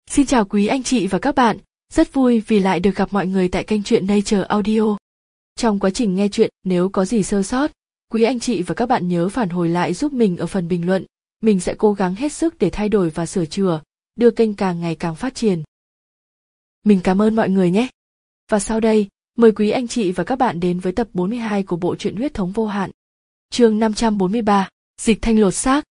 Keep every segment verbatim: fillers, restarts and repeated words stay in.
Xin chào quý anh chị và các bạn, rất vui vì lại được gặp mọi người tại kênh truyện Nature Audio. Trong quá trình nghe truyện, nếu có gì sơ sót, quý anh chị và các bạn nhớ phản hồi lại giúp mình ở phần bình luận. Mình sẽ cố gắng hết sức để thay đổi và sửa chữa, đưa kênh càng ngày càng phát triển. Mình cảm ơn mọi người nhé. Và sau đây, mời quý anh chị và các bạn đến với tập bốn mươi hai của bộ truyện Huyết thống vô hạn. Chương năm trăm bốn mươi ba, Dịch Thanh lột xác.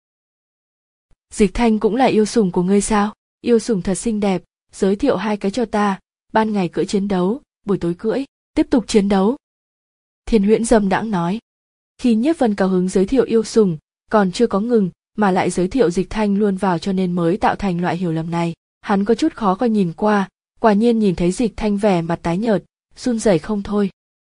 Dịch Thanh cũng là yêu sủng của ngươi sao? Yêu sủng thật xinh đẹp, giới thiệu hai cái cho ta, ban ngày cưỡi chiến đấu, buổi tối cưỡi, tiếp tục chiến đấu. Thiên Huyễn dâm đãng nói. Khi Nhiếp Vân cao hứng giới thiệu yêu sủng, còn chưa có ngừng, mà lại giới thiệu Dịch Thanh luôn vào cho nên mới tạo thành loại hiểu lầm này. Hắn có chút khó coi nhìn qua, quả nhiên nhìn thấy Dịch Thanh vẻ mặt tái nhợt, run rẩy không thôi.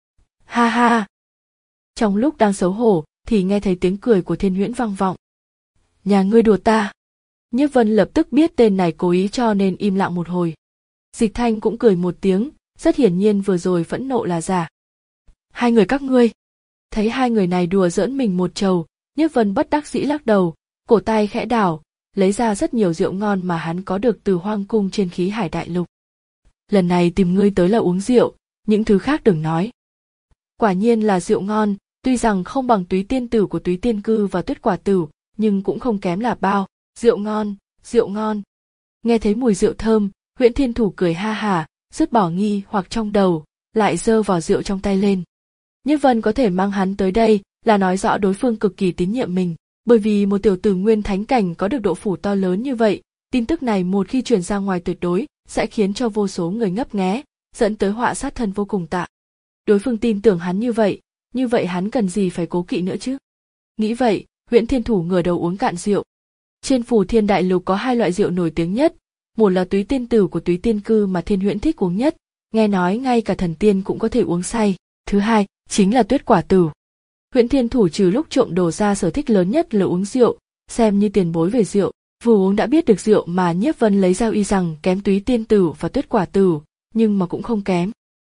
Ha ha! Trong lúc đang xấu hổ, thì nghe thấy tiếng cười của Thiên Huyễn vang vọng. Nhà ngươi đùa ta! Nhiếp Vân lập tức biết tên này cố ý cho nên im lặng một hồi. Dịch Thanh cũng cười một tiếng, rất hiển nhiên vừa rồi phẫn nộ là giả. Hai người các ngươi! Thấy hai người này đùa giỡn mình một trầu, Nhiếp Vân bất đắc dĩ lắc đầu, cổ tay khẽ đảo, lấy ra rất nhiều rượu ngon mà hắn có được từ hoang cung trên khí hải đại lục. Lần này tìm ngươi tới là uống rượu, những thứ khác đừng nói. Quả nhiên là rượu ngon, tuy rằng không bằng Túy Tiên Tử của Túy Tiên Cư và Tuyết Quả Tử, nhưng cũng không kém là bao. Rượu ngon, rượu ngon. Nghe thấy mùi rượu thơm, Huyễn Thiên Thủ cười ha hả, dứt bỏ nghi hoặc trong đầu, lại giơ vỏ rượu trong tay lên. Nhiếp Vân có thể mang hắn tới đây là nói rõ đối phương cực kỳ tín nhiệm mình, bởi vì một tiểu tử nguyên thánh cảnh có được độ phủ to lớn như vậy, tin tức này một khi truyền ra ngoài tuyệt đối sẽ khiến cho vô số người ngấp nghé, dẫn tới họa sát thân vô cùng tạ. Đối phương tin tưởng hắn như vậy, như vậy hắn cần gì phải cố kỵ nữa chứ? Nghĩ vậy, Huyễn Thiên Thủ ngửa đầu uống cạn rượu. Trên Phù Thiên Đại Lục có hai loại rượu nổi tiếng nhất, một là Túy Tiên Tử của Túy Tiên Cư mà Thiên Huyễn thích uống nhất, nghe nói ngay cả thần tiên cũng có thể uống say, thứ hai chính là Tuyết Quả Tử. Huyễn Thiên Thủ trừ lúc trộm đồ ra sở thích lớn nhất là uống rượu, xem như tiền bối về rượu, vừa uống đã biết được rượu mà Nhiếp Vân lấy ra uy rằng kém Túy Tiên Tử và Tuyết Quả Tử, nhưng mà cũng không kém.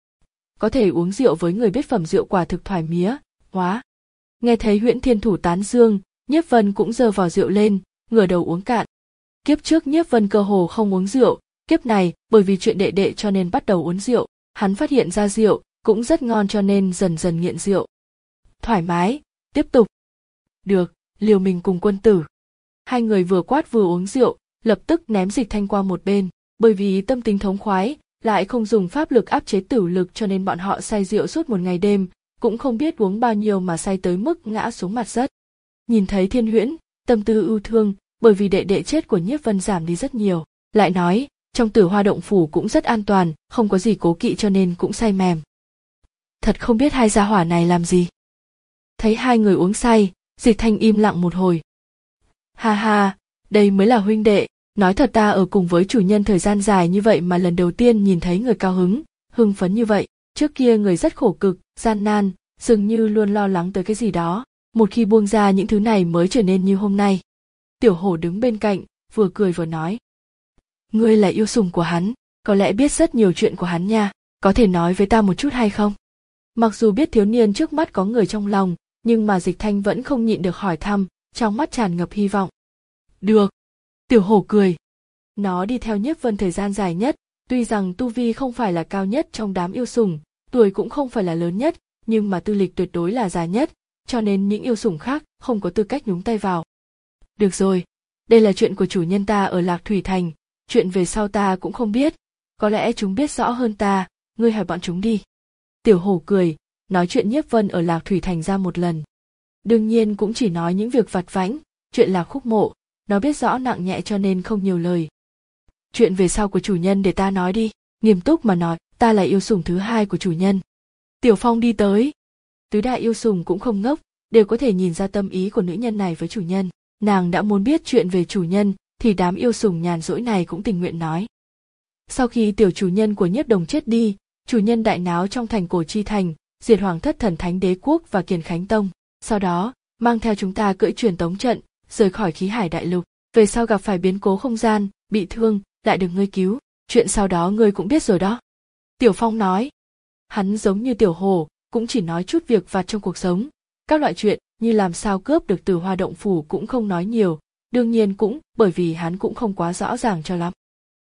Có thể uống rượu với người biết phẩm rượu quả thực thoải mía, hóa. Nghe thấy Huyễn Thiên Thủ tán dương, Nhiếp Vân cũng giơ vỏ rượu lên, ngửa đầu uống cạn. Kiếp trước Nhiếp Vân cơ hồ không uống rượu, kiếp này bởi vì chuyện đệ đệ cho nên bắt đầu uống rượu, hắn phát hiện ra rượu cũng rất ngon cho nên dần dần nghiện rượu. Thoải mái, tiếp tục. Được, liều mình cùng quân tử. Hai người vừa quát vừa uống rượu, lập tức ném Dịch Thanh qua một bên, bởi vì tâm tính thống khoái, lại không dùng pháp lực áp chế tử lực cho nên bọn họ say rượu suốt một ngày đêm, cũng không biết uống bao nhiêu mà say tới mức ngã xuống mặt đất. Nhìn thấy Thiên Huyễn, tâm tư ưu thương, bởi vì đệ đệ chết của Nhiếp Vân giảm đi rất nhiều, lại nói, trong Tử Hoa động phủ cũng rất an toàn, không có gì cố kỵ cho nên cũng say mềm. Thật không biết hai gia hỏa này làm gì. Thấy hai người uống say, Dịch Thanh im lặng một hồi. Ha ha, đây mới là huynh đệ, nói thật ta ở cùng với chủ nhân thời gian dài như vậy mà lần đầu tiên nhìn thấy người cao hứng, hưng phấn như vậy, trước kia người rất khổ cực, gian nan, dường như luôn lo lắng tới cái gì đó, một khi buông ra những thứ này mới trở nên như hôm nay. Tiểu Hổ đứng bên cạnh, vừa cười vừa nói. Ngươi là yêu sủng của hắn, có lẽ biết rất nhiều chuyện của hắn nha, có thể nói với ta một chút hay không? Mặc dù biết thiếu niên trước mắt có người trong lòng, nhưng mà Dịch Thanh vẫn không nhịn được hỏi thăm, trong mắt tràn ngập hy vọng. Được. Tiểu Hổ cười. Nó đi theo Nhiếp Vân thời gian dài nhất, tuy rằng tu vi không phải là cao nhất trong đám yêu sủng, tuổi cũng không phải là lớn nhất, nhưng mà tư lịch tuyệt đối là già nhất, cho nên những yêu sủng khác không có tư cách nhúng tay vào. Được rồi, đây là chuyện của chủ nhân ta ở Lạc Thủy Thành, chuyện về sau ta cũng không biết, có lẽ chúng biết rõ hơn ta, ngươi hỏi bọn chúng đi. Tiểu Hổ cười, nói chuyện Nhiếp Vân ở Lạc Thủy Thành ra một lần. Đương nhiên cũng chỉ nói những việc vặt vãnh, chuyện Lạc Khúc Mộ, nó biết rõ nặng nhẹ cho nên không nhiều lời. Chuyện về sau của chủ nhân để ta nói đi, nghiêm túc mà nói, ta là yêu sủng thứ hai của chủ nhân. Tiểu Phong đi tới. Tứ đại yêu sủng cũng không ngốc, đều có thể nhìn ra tâm ý của nữ nhân này với chủ nhân. Nàng đã muốn biết chuyện về chủ nhân, thì đám yêu sủng nhàn rỗi này cũng tình nguyện nói. Sau khi tiểu chủ nhân của Nhiếp Đồng chết đi, chủ nhân đại náo trong thành Cổ Chi Thành, diệt Hoàng Thất Thần Thánh Đế Quốc và Kiền Khánh Tông. Sau đó, mang theo chúng ta cưỡi truyền tống trận, rời khỏi khí hải đại lục. Về sau gặp phải biến cố không gian, bị thương, lại được ngươi cứu. Chuyện sau đó ngươi cũng biết rồi đó. Tiểu Phong nói. Hắn giống như Tiểu Hổ, cũng chỉ nói chút việc vặt trong cuộc sống. Các loại chuyện như làm sao cướp được Tử Hoa động phủ cũng không nói nhiều, đương nhiên cũng bởi vì hắn cũng không quá rõ ràng cho lắm.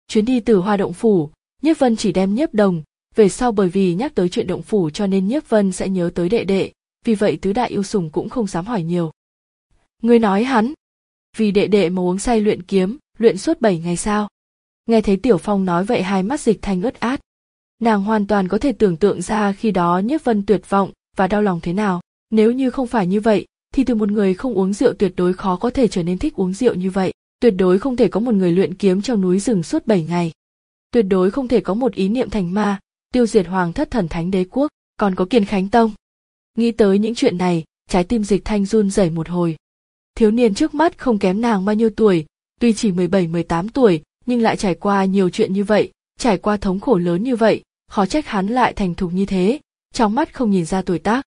Chuyến đi Tử Hoa động phủ, Nhiếp Vân chỉ đem Nhiếp Đồng, về sau bởi vì nhắc tới chuyện động phủ cho nên Nhiếp Vân sẽ nhớ tới đệ đệ, vì vậy tứ đại yêu sủng cũng không dám hỏi nhiều. Ngươi nói hắn, vì đệ đệ mà uống say luyện kiếm, luyện suốt bảy ngày sao? Nghe thấy Tiểu Phong nói vậy hai mắt Dịch Thanh ướt át. Nàng hoàn toàn có thể tưởng tượng ra khi đó Nhiếp Vân tuyệt vọng và đau lòng thế nào. Nếu như không phải như vậy, thì từ một người không uống rượu tuyệt đối khó có thể trở nên thích uống rượu như vậy. Tuyệt đối không thể có một người luyện kiếm trong núi rừng suốt bảy ngày. Tuyệt đối không thể có một ý niệm thành ma, tiêu diệt hoàng thất thần thánh đế quốc, còn có Kiền Khánh Tông. Nghĩ tới những chuyện này, trái tim Dịch Thanh run rẩy một hồi. Thiếu niên trước mắt không kém nàng bao nhiêu tuổi, tuy chỉ mười bảy mười tám tuổi, nhưng lại trải qua nhiều chuyện như vậy, trải qua thống khổ lớn như vậy, khó trách hắn lại thành thục như thế, trong mắt không nhìn ra tuổi tác.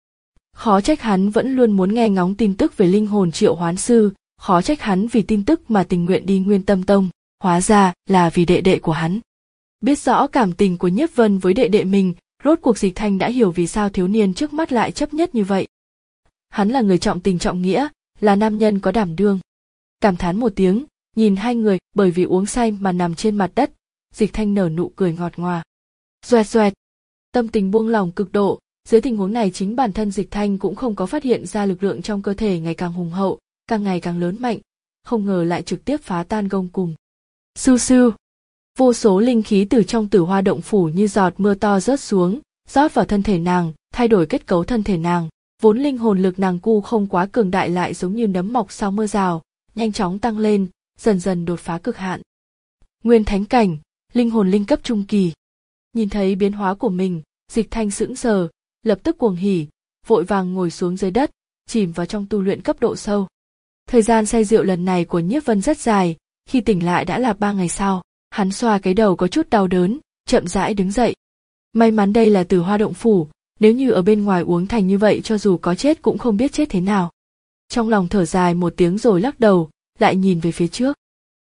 Khó trách hắn vẫn luôn muốn nghe ngóng tin tức về linh hồn triệu hoán sư, khó trách hắn vì tin tức mà tình nguyện đi Nguyên Tâm Tông, hóa ra là vì đệ đệ của hắn. Biết rõ cảm tình của Nhiếp Vân với đệ đệ mình, rốt cuộc Dịch Thanh đã hiểu vì sao thiếu niên trước mắt lại chấp nhất như vậy. Hắn là người trọng tình trọng nghĩa, là nam nhân có đảm đương. Cảm thán một tiếng, nhìn hai người bởi vì uống say mà nằm trên mặt đất, Dịch Thanh nở nụ cười ngọt ngào. Doẹt doẹt, tâm tình buông lỏng cực độ, dưới tình huống này chính bản thân Dịch Thanh cũng không có phát hiện ra lực lượng trong cơ thể ngày càng hùng hậu, càng ngày càng lớn mạnh, không ngờ lại trực tiếp phá tan gông cùm. Sưu sưu, vô số linh khí từ trong Tử Hoa động phủ như giọt mưa to rớt xuống, rót vào thân thể nàng, thay đổi kết cấu thân thể nàng. Vốn linh hồn lực nàng cu không quá cường đại lại giống như nấm mọc sau mưa rào, nhanh chóng tăng lên, dần dần đột phá cực hạn. Nguyên thánh cảnh, linh hồn linh cấp trung kỳ. Nhìn thấy biến hóa của mình, Dịch Thanh sững sờ, lập tức cuồng hỉ, vội vàng ngồi xuống dưới đất, chìm vào trong tu luyện cấp độ sâu. Thời gian say rượu lần này của Nhiếp Vân rất dài, khi tỉnh lại đã là ba ngày sau, hắn xoa cái đầu có chút đau đớn, chậm rãi đứng dậy. May mắn đây là Tử Hoa động phủ, nếu như ở bên ngoài uống thành như vậy cho dù có chết cũng không biết chết thế nào. Trong lòng thở dài một tiếng rồi lắc đầu, lại nhìn về phía trước.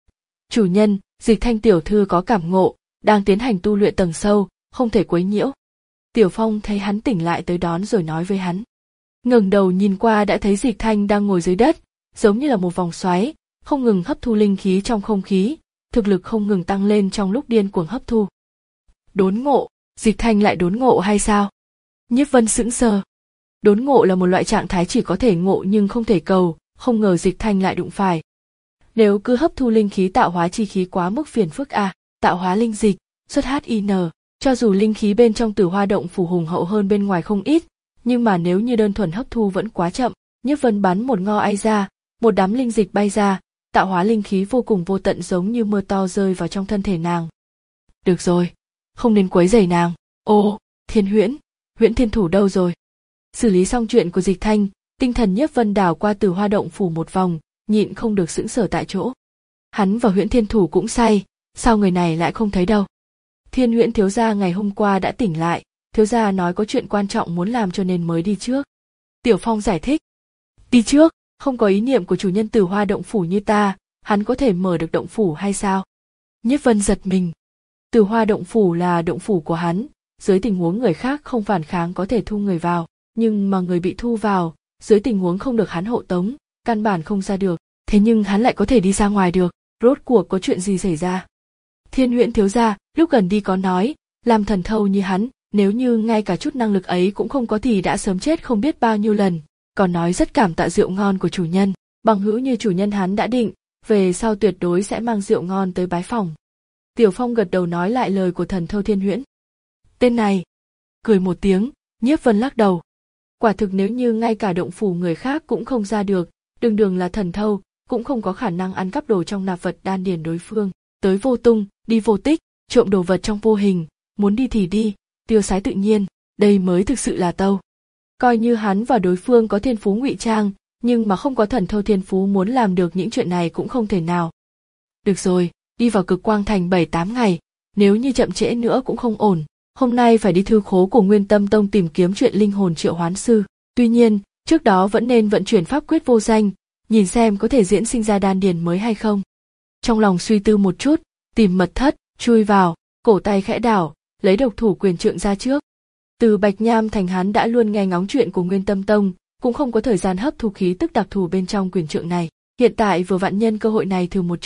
Chủ nhân, Dịch Thanh tiểu thư có cảm ngộ, đang tiến hành tu luyện tầng sâu, không thể quấy nhiễu. Tiểu Phong thấy hắn tỉnh lại tới đón rồi nói với hắn. Ngẩng đầu nhìn qua đã thấy Dịch Thanh đang ngồi dưới đất, giống như là một vòng xoáy, không ngừng hấp thu linh khí trong không khí, thực lực không ngừng tăng lên trong lúc điên cuồng hấp thu. Đốn ngộ, Dịch Thanh lại đốn ngộ hay sao? Nhiếp Vân sững sờ. Đốn ngộ là một loại trạng thái chỉ có thể ngộ nhưng không thể cầu, không ngờ Dịch Thanh lại đụng phải. Nếu cứ hấp thu linh khí tạo hóa chi khí quá mức phiền phức à, tạo hóa linh dịch, xuất hát i en, cho dù linh khí bên trong Tử Hoa động phủ hùng hậu hơn bên ngoài không ít, nhưng mà nếu như đơn thuần hấp thu vẫn quá chậm. Nhiếp Vân bắn một ngo ai ra, một đám linh dịch bay ra, tạo hóa linh khí vô cùng vô tận giống như mưa to rơi vào trong thân thể nàng. Được rồi, không nên quấy rầy nàng. Ô, Thiên Huyễn, Huyễn Thiên Thủ đâu rồi? Xử lý xong chuyện của Dịch Thanh, tinh thần Nhiếp Vân đảo qua Tử Hoa động phủ một vòng, nhịn không được sững sờ tại chỗ. Hắn và Huyễn Thiên Thủ cũng say, sao người này lại không thấy đâu? Thiên Huyễn thiếu gia ngày hôm qua đã tỉnh lại, thiếu gia nói có chuyện quan trọng muốn làm cho nên mới đi trước. Tiểu Phong giải thích. Đi trước, không có ý niệm của chủ nhân Tử Hoa động phủ như ta, hắn có thể mở được động phủ hay sao? Nhiếp Vân giật mình. Tử Hoa động phủ là động phủ của hắn, dưới tình huống người khác không phản kháng có thể thu người vào, nhưng mà người bị thu vào, dưới tình huống không được hắn hộ tống, căn bản không ra được, thế nhưng hắn lại có thể đi ra ngoài được, rốt cuộc có chuyện gì xảy ra? Thiên Huyễn thiếu gia lúc gần đi có nói, làm thần thâu như hắn, nếu như ngay cả chút năng lực ấy cũng không có thì đã sớm chết không biết bao nhiêu lần, còn nói rất cảm tạ rượu ngon của chủ nhân, bằng hữu như chủ nhân hắn đã định, về sau tuyệt đối sẽ mang rượu ngon tới bái phòng. Tiểu Phong gật đầu nói lại lời của thần thâu Thiên Huyễn. Tên này, cười một tiếng, Nhiếp Vân lắc đầu. Quả thực nếu như ngay cả động phủ người khác cũng không ra được, đường đường là thần thâu, cũng không có khả năng ăn cắp đồ trong nạp vật đan điền đối phương, tới vô tung, đi vô tích, trộm đồ vật trong vô hình, muốn đi thì đi, tiêu sái tự nhiên, đây mới thực sự là tâu. Coi như hắn và đối phương có thiên phú ngụy trang, nhưng mà không có thần thâu thiên phú muốn làm được những chuyện này cũng không thể nào. Được rồi, đi vào Cực Quang Thành bảy tám ngày, nếu như chậm trễ nữa cũng không ổn. Hôm nay phải đi thư khố của Nguyên Tâm Tông tìm kiếm chuyện linh hồn triệu hoán sư. Tuy nhiên, trước đó vẫn nên vận chuyển pháp quyết vô danh, nhìn xem có thể diễn sinh ra đan điền mới hay không. Trong lòng suy tư một chút, tìm mật thất, chui vào, cổ tay khẽ đảo, lấy độc thủ quyền trượng ra trước. Từ Bạch Nham Thành hắn đã luôn nghe ngóng chuyện của Nguyên Tâm Tông, cũng không có thời gian hấp thu khí tức đặc thù bên trong quyền trượng này. Hiện tại vừa vặn nhân cơ hội này thử một chút,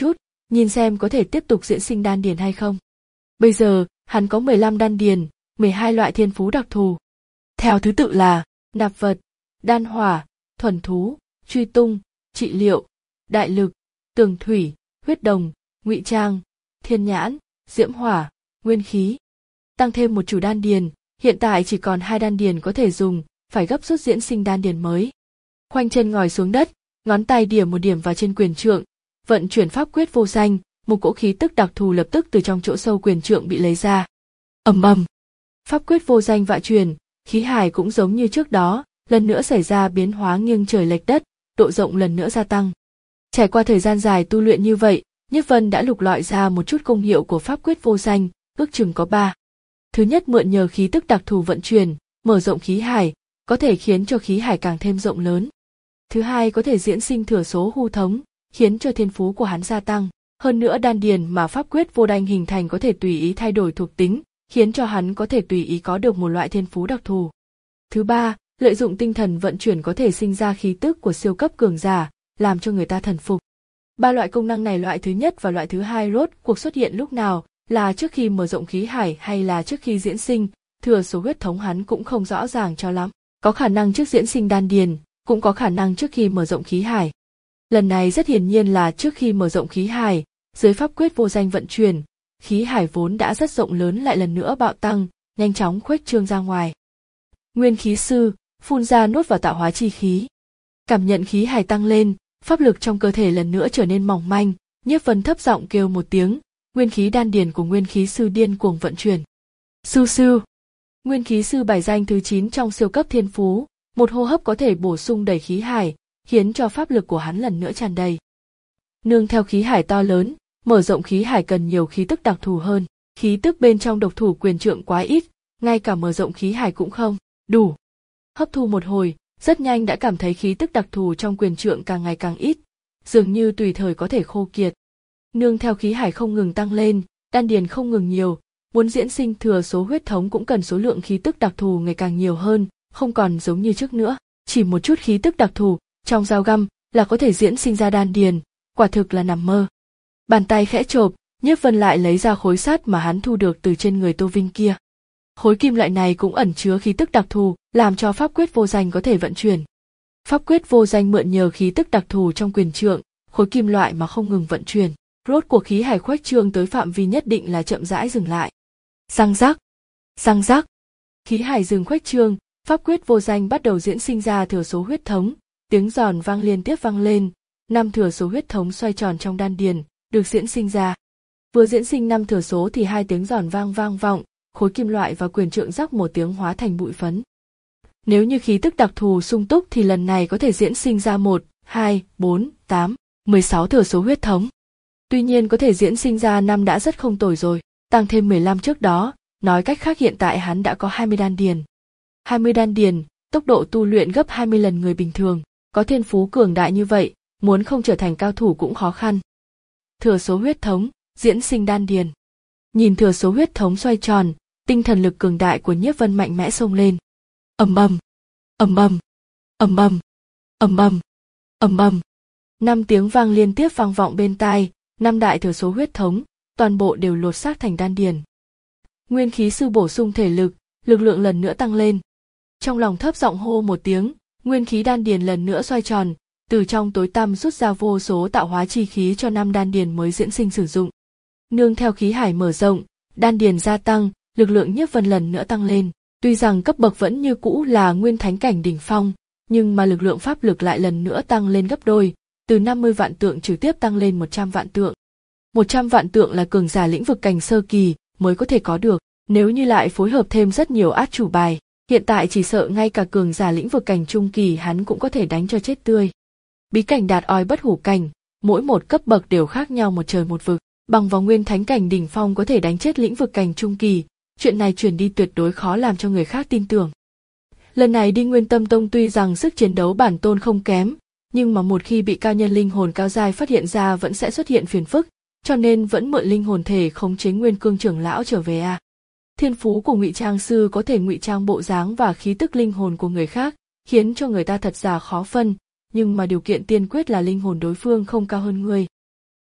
nhìn xem có thể tiếp tục diễn sinh đan điền hay không. Bây giờ, hắn có mười lăm đan điền, mười hai loại thiên phú đặc thù. Theo thứ tự là nạp vật, đan hỏa, thuần thú, truy tung, trị liệu, đại lực, tường thủy, huyết đồng, ngụy trang, thiên nhãn, diễm hỏa, nguyên khí. Tăng thêm một chủ đan điền, hiện tại chỉ còn hai đan điền có thể dùng, phải gấp rút diễn sinh đan điền mới. Khoanh chân ngồi xuống đất, ngón tay điểm một điểm vào trên quyền trượng, vận chuyển pháp quyết vô danh, một cỗ khí tức đặc thù lập tức từ trong chỗ sâu quyền trượng bị lấy ra. Ầm ầm, pháp quyết vô danh vạ truyền, khí hải cũng giống như trước đó, lần nữa xảy ra biến hóa nghiêng trời lệch đất, độ rộng lần nữa gia tăng. Trải qua thời gian dài tu luyện như vậy, Nhiếp Vân đã lục lọi ra một chút công hiệu của pháp quyết vô danh, ước chừng có ba. Thứ nhất, mượn nhờ khí tức đặc thù vận chuyển, mở rộng khí hải, có thể khiến cho khí hải càng thêm rộng lớn. Thứ hai, có thể diễn sinh thừa số hư thống, khiến cho thiên phú của hắn gia tăng. Hơn nữa đan điền mà pháp quyết vô đanh hình thành có thể tùy ý thay đổi thuộc tính, khiến cho hắn có thể tùy ý có được một loại thiên phú đặc thù. Thứ ba, lợi dụng tinh thần vận chuyển có thể sinh ra khí tức của siêu cấp cường giả, làm cho người ta thần phục. Ba loại công năng này, loại thứ nhất và loại thứ hai rốt cuộc xuất hiện lúc nào, là trước khi mở rộng khí hải hay là trước khi diễn sinh, thừa số huyết thống hắn cũng không rõ ràng cho lắm. Có khả năng trước diễn sinh đan điền, cũng có khả năng trước khi mở rộng khí hải. Lần này rất hiển nhiên là trước khi mở rộng khí hải, dưới pháp quyết vô danh vận chuyển, khí hải vốn đã rất rộng lớn lại lần nữa bạo tăng, nhanh chóng khuếch trương ra ngoài. Nguyên khí sư, phun ra nuốt vào tạo hóa chi khí. Cảm nhận khí hải tăng lên, pháp lực trong cơ thể lần nữa trở nên mỏng manh, Nhiếp Vân thấp giọng kêu một tiếng, nguyên khí đan điền của nguyên khí sư điên cuồng vận chuyển. Sư sư. Nguyên khí sư bài danh thứ chín trong siêu cấp thiên phú, một hô hấp có thể bổ sung đầy khí hải, khiến cho pháp lực của hắn lần nữa tràn đầy. Nương theo khí hải to lớn, mở rộng khí hải cần nhiều khí tức đặc thù hơn, khí tức bên trong độc thủ quyền trượng quá ít, ngay cả mở rộng khí hải cũng không đủ. Hấp thu một hồi, rất nhanh đã cảm thấy khí tức đặc thù trong quyền trượng càng ngày càng ít, dường như tùy thời có thể khô kiệt. Nương theo khí hải không ngừng tăng lên, đan điền không ngừng nhiều, muốn diễn sinh thừa số huyết thống cũng cần số lượng khí tức đặc thù ngày càng nhiều hơn, không còn giống như trước nữa, chỉ một chút khí tức đặc thù trong dao găm là có thể diễn sinh ra đan điền, quả thực là nằm mơ. Bàn tay khẽ chộp, Nhiếp Vân lại lấy ra khối sắt mà hắn thu được từ trên người Tô Vinh kia. Khối kim loại này cũng ẩn chứa khí tức đặc thù, làm cho pháp quyết vô danh có thể vận chuyển. Pháp quyết vô danh mượn nhờ khí tức đặc thù trong quyền trượng, khối kim loại mà không ngừng vận chuyển. Rốt cuộc khí hải khuếch trương tới phạm vi nhất định là chậm rãi dừng lại. Răng rắc, răng rắc. Khí hải dừng khuếch trương, pháp quyết vô danh bắt đầu diễn sinh ra thừa số huyết thống, tiếng giòn vang liên tiếp vang lên, năm thừa số huyết thống xoay tròn trong đan điền, được diễn sinh ra. Vừa diễn sinh năm thừa số thì hai tiếng giòn vang vang vọng, khối kim loại và quyền trượng rắc một tiếng hóa thành bụi phấn. Nếu như khí tức đặc thù sung túc thì lần này có thể diễn sinh ra một, hai, bốn, tám, mười sáu thừa số huyết thống. Tuy nhiên có thể diễn sinh ra năm đã rất không tồi rồi, tăng thêm mười lăm trước đó, nói cách khác hiện tại hắn đã có hai mươi đan điền. hai mươi đan điền, tốc độ tu luyện gấp hai mươi lần người bình thường, có thiên phú cường đại như vậy, muốn không trở thành cao thủ cũng khó khăn. Thừa số huyết thống, diễn sinh đan điền. Nhìn thừa số huyết thống xoay tròn, tinh thần lực cường đại của Nhiếp Vân mạnh mẽ xông lên. Ầm ầm, ầm ầm, ầm ầm, ầm ầm, ầm ầm. Năm tiếng vang liên tiếp vang vọng bên tai, năm đại thừa số huyết thống, toàn bộ đều lột xác thành đan điền. Nguyên khí sư bổ sung thể lực, lực lượng lần nữa tăng lên. Trong lòng thấp giọng hô một tiếng, nguyên khí đan điền lần nữa xoay tròn, từ trong tối tăm rút ra vô số tạo hóa chi khí cho năm đan điền mới diễn sinh sử dụng. Nương theo khí hải mở rộng, đan điền gia tăng, lực lượng Nhiếp Vân lần nữa tăng lên. Tuy rằng cấp bậc vẫn như cũ là nguyên thánh cảnh đỉnh phong, nhưng mà lực lượng pháp lực lại lần nữa tăng lên gấp đôi, từ năm mươi vạn tượng trực tiếp tăng lên một trăm vạn tượng. một trăm vạn tượng là cường giả lĩnh vực cảnh sơ kỳ mới có thể có được, nếu như lại phối hợp thêm rất nhiều át chủ bài, hiện tại chỉ sợ ngay cả cường giả lĩnh vực cảnh trung kỳ hắn cũng có thể đánh cho chết tươi. Bí cảnh đạt oai bất hủ cảnh, mỗi một cấp bậc đều khác nhau một trời một vực, bằng vào nguyên thánh cảnh đỉnh phong có thể đánh chết lĩnh vực cảnh trung kỳ, chuyện này truyền đi tuyệt đối khó làm cho người khác tin tưởng. Lần này đi Nguyên Tâm Tông tuy rằng sức chiến đấu bản tôn không kém, nhưng mà một khi bị cao nhân linh hồn cao giai phát hiện ra vẫn sẽ xuất hiện phiền phức, cho nên vẫn mượn linh hồn thể khống chế Nguyên Cương trưởng lão trở về a. Thiên phú của ngụy trang sư có thể ngụy trang bộ dáng và khí tức linh hồn của người khác, khiến cho người ta thật giả khó phân, nhưng mà điều kiện tiên quyết là linh hồn đối phương không cao hơn ngươi.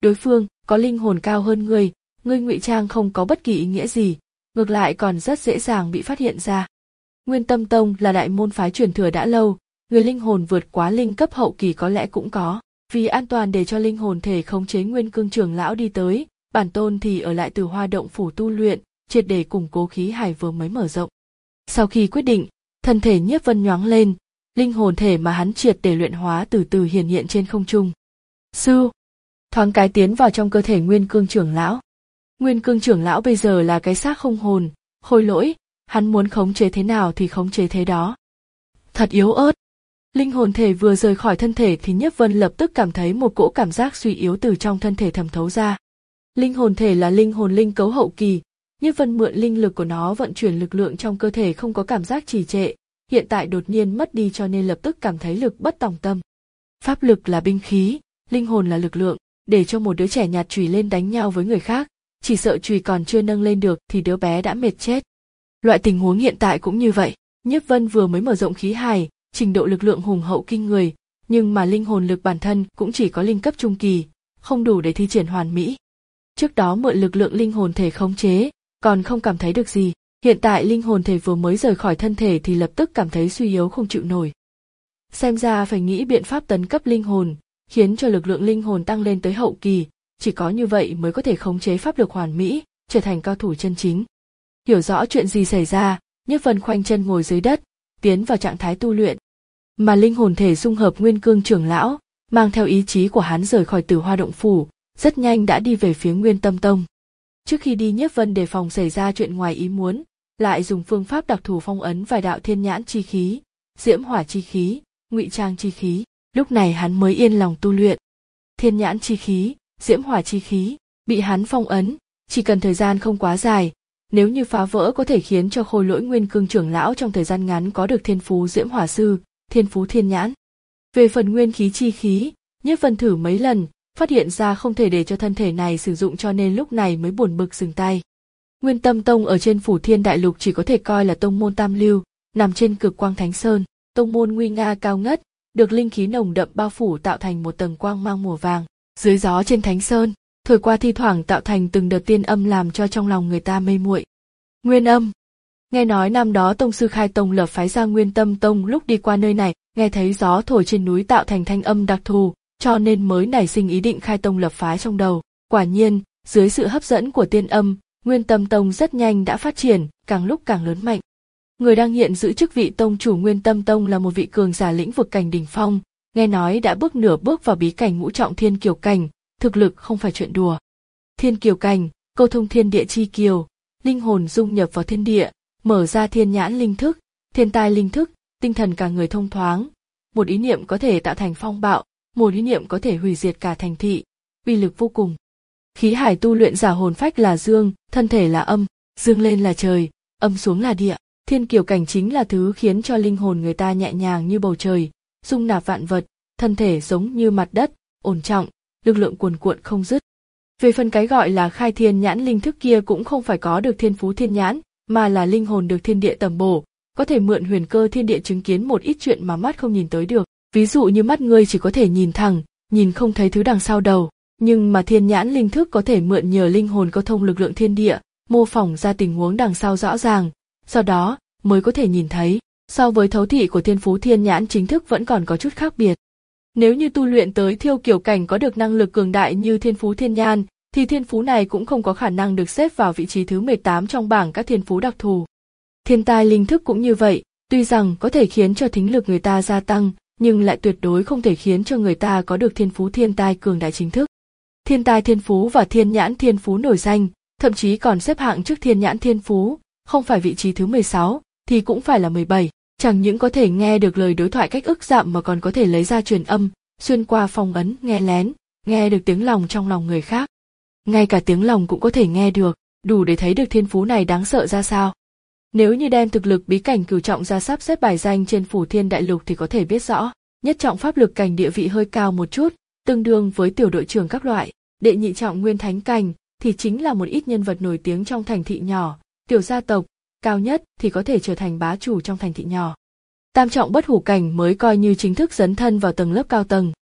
đối phương có linh hồn cao hơn ngươi, ngươi ngụy trang không có bất kỳ ý nghĩa gì, ngược lại còn rất dễ dàng bị phát hiện ra. Nguyên Tâm Tông là đại môn phái truyền thừa đã lâu, người linh hồn vượt quá linh cấp hậu kỳ có lẽ cũng có. Vì an toàn để cho linh hồn thể khống chế Nguyên Cương trưởng lão đi tới, bản tôn thì ở lại Từ Hoa động phủ tu luyện, triệt để củng cố khí hải vừa mới mở rộng. Sau khi quyết định, thân thể Nhiếp Vân nhoáng lên, linh hồn thể mà hắn triệt để luyện hóa từ từ hiển hiện trên không trung. Sư, thoáng cái tiến vào trong cơ thể Nguyên Cương trưởng lão. Nguyên Cương trưởng lão bây giờ là cái xác không hồn, khôi lỗi, hắn muốn khống chế thế nào thì khống chế thế đó. Thật yếu ớt. Linh hồn thể vừa rời khỏi thân thể thì Nhiếp Vân lập tức cảm thấy một cỗ cảm giác suy yếu từ trong thân thể thẩm thấu ra. Linh hồn thể là linh hồn linh cấu hậu kỳ, Nhiếp Vân mượn linh lực của nó vận chuyển lực lượng trong cơ thể không có cảm giác trì trệ, hiện tại đột nhiên mất đi cho nên lập tức cảm thấy lực bất tòng tâm. Pháp lực là binh khí, linh hồn là lực lượng, để cho một đứa trẻ nhặt chùy lên đánh nhau với người khác, chỉ sợ chùy còn chưa nâng lên được thì đứa bé đã mệt chết. Loại tình huống hiện tại cũng như vậy, Nhiếp Vân vừa mới mở rộng khí hải, trình độ lực lượng hùng hậu kinh người, nhưng mà linh hồn lực bản thân cũng chỉ có linh cấp trung kỳ, không đủ để thi triển hoàn mỹ. Trước đó mượn lực lượng linh hồn thể khống chế, còn không cảm thấy được gì, hiện tại linh hồn thể vừa mới rời khỏi thân thể thì lập tức cảm thấy suy yếu không chịu nổi. Xem ra phải nghĩ biện pháp tấn cấp linh hồn, khiến cho lực lượng linh hồn tăng lên tới hậu kỳ, chỉ có như vậy mới có thể khống chế pháp lực hoàn mỹ, trở thành cao thủ chân chính. Hiểu rõ chuyện gì xảy ra, Nhiếp Vân khoanh chân ngồi dưới đất, tiến vào trạng thái tu luyện. Mà linh hồn thể dung hợp Nguyên Cương trưởng lão, mang theo ý chí của hắn rời khỏi Tử Hoa động phủ, rất nhanh đã đi về phía Nguyên Tâm Tông. Trước khi đi Nhiếp Vân đề phòng xảy ra chuyện ngoài ý muốn, lại dùng phương pháp đặc thù phong ấn vài đạo thiên nhãn chi khí, diễm hỏa chi khí, ngụy trang chi khí, lúc này hắn mới yên lòng tu luyện. Thiên nhãn chi khí, diễm hỏa chi khí, bị hắn phong ấn, chỉ cần thời gian không quá dài, nếu như phá vỡ có thể khiến cho khôi lỗi Nguyên Cương trưởng lão trong thời gian ngắn có được thiên phú diễm hỏa sư, thiên phú thiên nhãn. Về phần nguyên khí chi khí, Nhiếp Vân thử mấy lần, phát hiện ra không thể để cho thân thể này sử dụng cho nên lúc này mới buồn bực dừng tay. Nguyên Tâm Tông ở trên Phủ Thiên Đại Lục chỉ có thể coi là tông môn tam lưu, nằm trên Cực Quang Thánh Sơn, tông môn nguy nga cao ngất, được linh khí nồng đậm bao phủ tạo thành một tầng quang mang màu vàng. Dưới gió trên Thánh Sơn, thổi qua thi thoảng tạo thành từng đợt tiên âm làm cho trong lòng người ta mê muội. Nguyên âm. Nghe nói năm đó tông sư khai tông lập phái ra Nguyên Tâm Tông lúc đi qua nơi này, nghe thấy gió thổi trên núi tạo thành thanh âm đặc thù, cho nên mới nảy sinh ý định khai tông lập phái trong đầu. Quả nhiên, dưới sự hấp dẫn của tiên âm, Nguyên Tâm Tông rất nhanh đã phát triển, càng lúc càng lớn mạnh. Người đang hiện giữ chức vị tông chủ Nguyên Tâm Tông là một vị cường giả lĩnh vực cảnh đỉnh phong, nghe nói đã bước nửa bước vào bí cảnh ngũ trọng thiên kiều cảnh, thực lực không phải chuyện đùa. Thiên kiều cảnh, câu thông thiên địa chi kiều, linh hồn dung nhập vào thiên địa, mở ra thiên nhãn linh thức, thiên tai linh thức, tinh thần cả người thông thoáng. Một ý niệm có thể tạo thành phong bạo, một ý niệm có thể hủy diệt cả thành thị, uy lực vô cùng. Khí hải tu luyện giả hồn phách là dương, thân thể là âm, dương lên là trời, âm xuống là địa. Thiên kiều cảnh chính là thứ khiến cho linh hồn người ta nhẹ nhàng như bầu trời, dung nạp vạn vật, thân thể giống như mặt đất, ổn trọng, lực lượng cuồn cuộn không dứt. Về phần cái gọi là khai thiên nhãn linh thức kia cũng không phải có được thiên phú thiên nhãn, mà là linh hồn được thiên địa tầm bổ, có thể mượn huyền cơ thiên địa chứng kiến một ít chuyện mà mắt không nhìn tới được. Ví dụ như mắt ngươi chỉ có thể nhìn thẳng, nhìn không thấy thứ đằng sau đầu, nhưng mà thiên nhãn linh thức có thể mượn nhờ linh hồn câu thông lực lượng thiên địa, mô phỏng ra tình huống đằng sau rõ ràng, sau đó mới có thể nhìn thấy. So với thấu thị của thiên phú thiên nhãn chính thức vẫn còn có chút khác biệt. Nếu như tu luyện tới thiêu kiều cảnh có được năng lực cường đại như thiên phú thiên nhãn, thì thiên phú này cũng không có khả năng được xếp vào vị trí thứ mười tám trong bảng các thiên phú đặc thù. Thiên tai linh thức cũng như vậy, tuy rằng có thể khiến cho thính lực người ta gia tăng, nhưng lại tuyệt đối không thể khiến cho người ta có được thiên phú thiên tai cường đại chính thức. Thiên tai thiên phú và thiên nhãn thiên phú nổi danh, thậm chí còn xếp hạng trước thiên nhãn thiên phú, không phải vị trí thứ mười sáu, thì cũng phải là mười bảy. Chẳng những có thể nghe được lời đối thoại cách ức dặm mà còn có thể lấy ra truyền âm, xuyên qua phong ấn, nghe lén, nghe được tiếng lòng trong lòng người khác. Ngay cả tiếng lòng cũng có thể nghe được, đủ để thấy được thiên phú này đáng sợ ra sao. Nếu như đem thực lực bí cảnh cửu trọng ra sắp xếp bài danh trên Phủ Thiên Đại Lục thì có thể biết rõ, nhất trọng pháp lực cảnh địa vị hơi cao một chút, tương đương với tiểu đội trưởng các loại, đệ nhị trọng nguyên thánh cảnh thì chính là một ít nhân vật nổi tiếng trong thành thị nhỏ, tiểu gia tộc, cao nhất thì có thể trở thành bá chủ trong thành thị nhỏ. Tam trọng bất hủ cảnh mới coi như chính thức dấn thân vào tầng lớp cao tầng,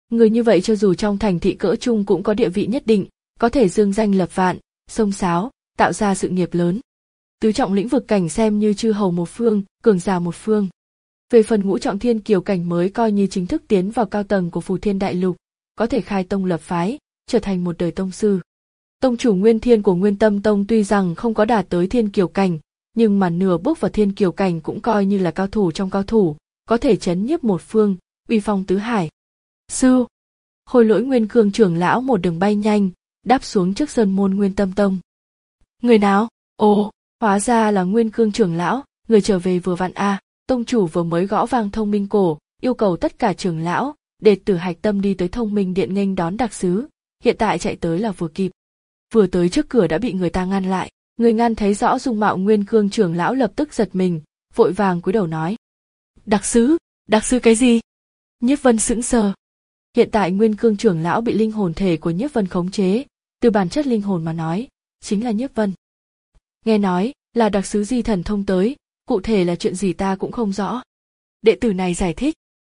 Người như vậy cho dù trong thành thị cỡ trung cũng có địa vị nhất định, có thể dương danh lập vạn, xông xáo, tạo ra sự nghiệp lớn. Tứ trọng lĩnh vực cảnh xem như chư hầu một phương, cường giả một phương. Về phần ngũ trọng thiên kiều cảnh mới coi như chính thức tiến vào cao tầng của Phù Thiên Đại Lục, có thể khai tông lập phái, trở thành một đời tông sư. Tông chủ Nguyên Thiên của Nguyên Tâm Tông tuy rằng không có đạt tới thiên kiều cảnh, nhưng mà nửa bước vào thiên kiều cảnh cũng coi như là cao thủ trong cao thủ, có thể chấn nhiếp một phương, uy phong tứ hải. Sư, Khôi Lỗi Nguyên Cương trưởng lão một đường bay nhanh, đáp xuống trước sơn môn Nguyên Tâm Tông. Người nào? Ồ, hóa ra là Nguyên Cương trưởng lão, người trở về vừa vặn a. À. Tông chủ vừa mới gõ vang thông minh cổ, yêu cầu tất cả trưởng lão, đệ tử Hạch Tâm đi tới Thông Minh Điện nghênh đón đặc sứ, hiện tại chạy tới là vừa kịp. Vừa tới trước cửa đã bị người ta ngăn lại, người ngăn thấy rõ dung mạo Nguyên Cương trưởng lão lập tức giật mình, vội vàng cúi đầu nói: "Đặc sứ, đặc sứ cái gì?" Nhiếp Vân sững sờ. Hiện tại Nguyên Cương trưởng lão bị linh hồn thể của Nhiếp Vân khống chế, từ bản chất linh hồn mà nói, chính là Nhiếp Vân. Nghe nói là đặc sứ Di Thần Thông tới, cụ thể là chuyện gì ta cũng không rõ. Đệ tử này giải thích.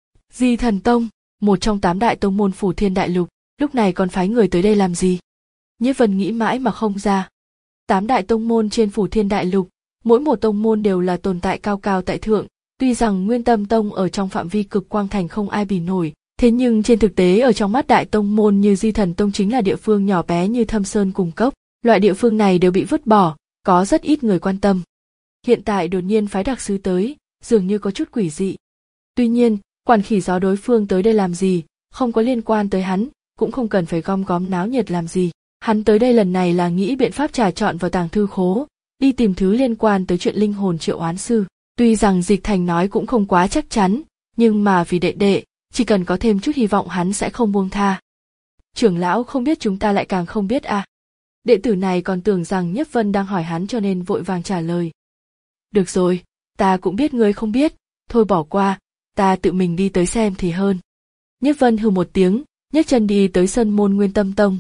Di Thần Tông, một trong tám đại tông môn Phù Thiên Đại Lục, lúc này còn phái người tới đây làm gì? Nhiếp Vân nghĩ mãi mà không ra. Tám đại tông môn trên Phù Thiên Đại Lục, mỗi một tông môn đều là tồn tại cao cao tại thượng, tuy rằng Nguyên Tâm Tông ở trong phạm vi cực quang thành không ai bì nổi, thế nhưng trên thực tế ở trong mắt đại tông môn như Di Thần Tông chính là địa phương nhỏ bé như Thâm Sơn cùng Cốc, loại địa phương này đều bị vứt bỏ, có rất ít người quan tâm. Hiện tại đột nhiên phái đặc sứ tới, dường như có chút quỷ dị. Tuy nhiên, quản khỉ gió đối phương tới đây làm gì, không có liên quan tới hắn, cũng không cần phải gom góm náo nhiệt làm gì. Hắn tới đây lần này là nghĩ biện pháp trà trộn vào tàng thư khố, đi tìm thứ liên quan tới chuyện linh hồn triệu hoán sư. Tuy rằng Dịch Thành nói cũng không quá chắc chắn, nhưng mà vì đệ đệ, chỉ cần có thêm chút hy vọng hắn sẽ không buông tha. Trưởng lão không biết chúng ta lại càng không biết à. Đệ tử này còn tưởng rằng Nhiếp Vân đang hỏi hắn cho nên vội vàng trả lời. Được rồi, ta cũng biết ngươi không biết, thôi bỏ qua, ta tự mình đi tới xem thì hơn. Nhiếp Vân hừ một tiếng, nhấc chân đi tới sân môn Nguyên Tâm Tông.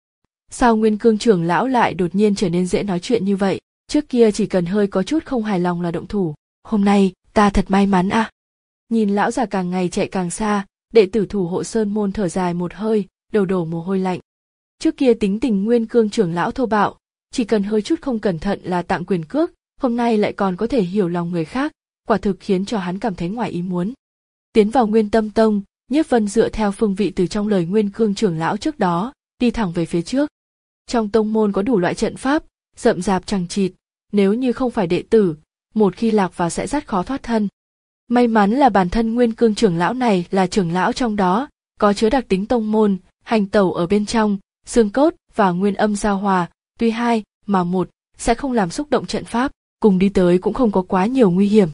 Sao Nguyên Cương trưởng lão lại đột nhiên trở nên dễ nói chuyện như vậy, trước kia chỉ cần hơi có chút không hài lòng là động thủ, hôm nay, ta thật may mắn à. Nhìn lão già càng ngày chạy càng xa, đệ tử thủ hộ sơn môn thở dài một hơi, đầu đổ mồ hôi lạnh. Trước kia tính tình Nguyên Cương trưởng lão thô bạo, chỉ cần hơi chút không cẩn thận là tặng quyền cước, hôm nay lại còn có thể hiểu lòng người khác, quả thực khiến cho hắn cảm thấy ngoài ý muốn. Tiến vào Nguyên Tâm Tông, Nhiếp Vân dựa theo phương vị từ trong lời Nguyên Cương trưởng lão trước đó, đi thẳng về phía trước. Trong tông môn có đủ loại trận pháp, rậm rạp chằng chịt, nếu như không phải đệ tử, một khi lạc vào sẽ rất khó thoát thân. May mắn là bản thân Nguyên Cương trưởng lão này là trưởng lão trong đó, có chứa đặc tính tông môn, hành tẩu ở bên trong, xương cốt và nguyên âm giao hòa, tuy hai mà một, sẽ không làm xúc động trận pháp, cùng đi tới cũng không có quá nhiều nguy hiểm.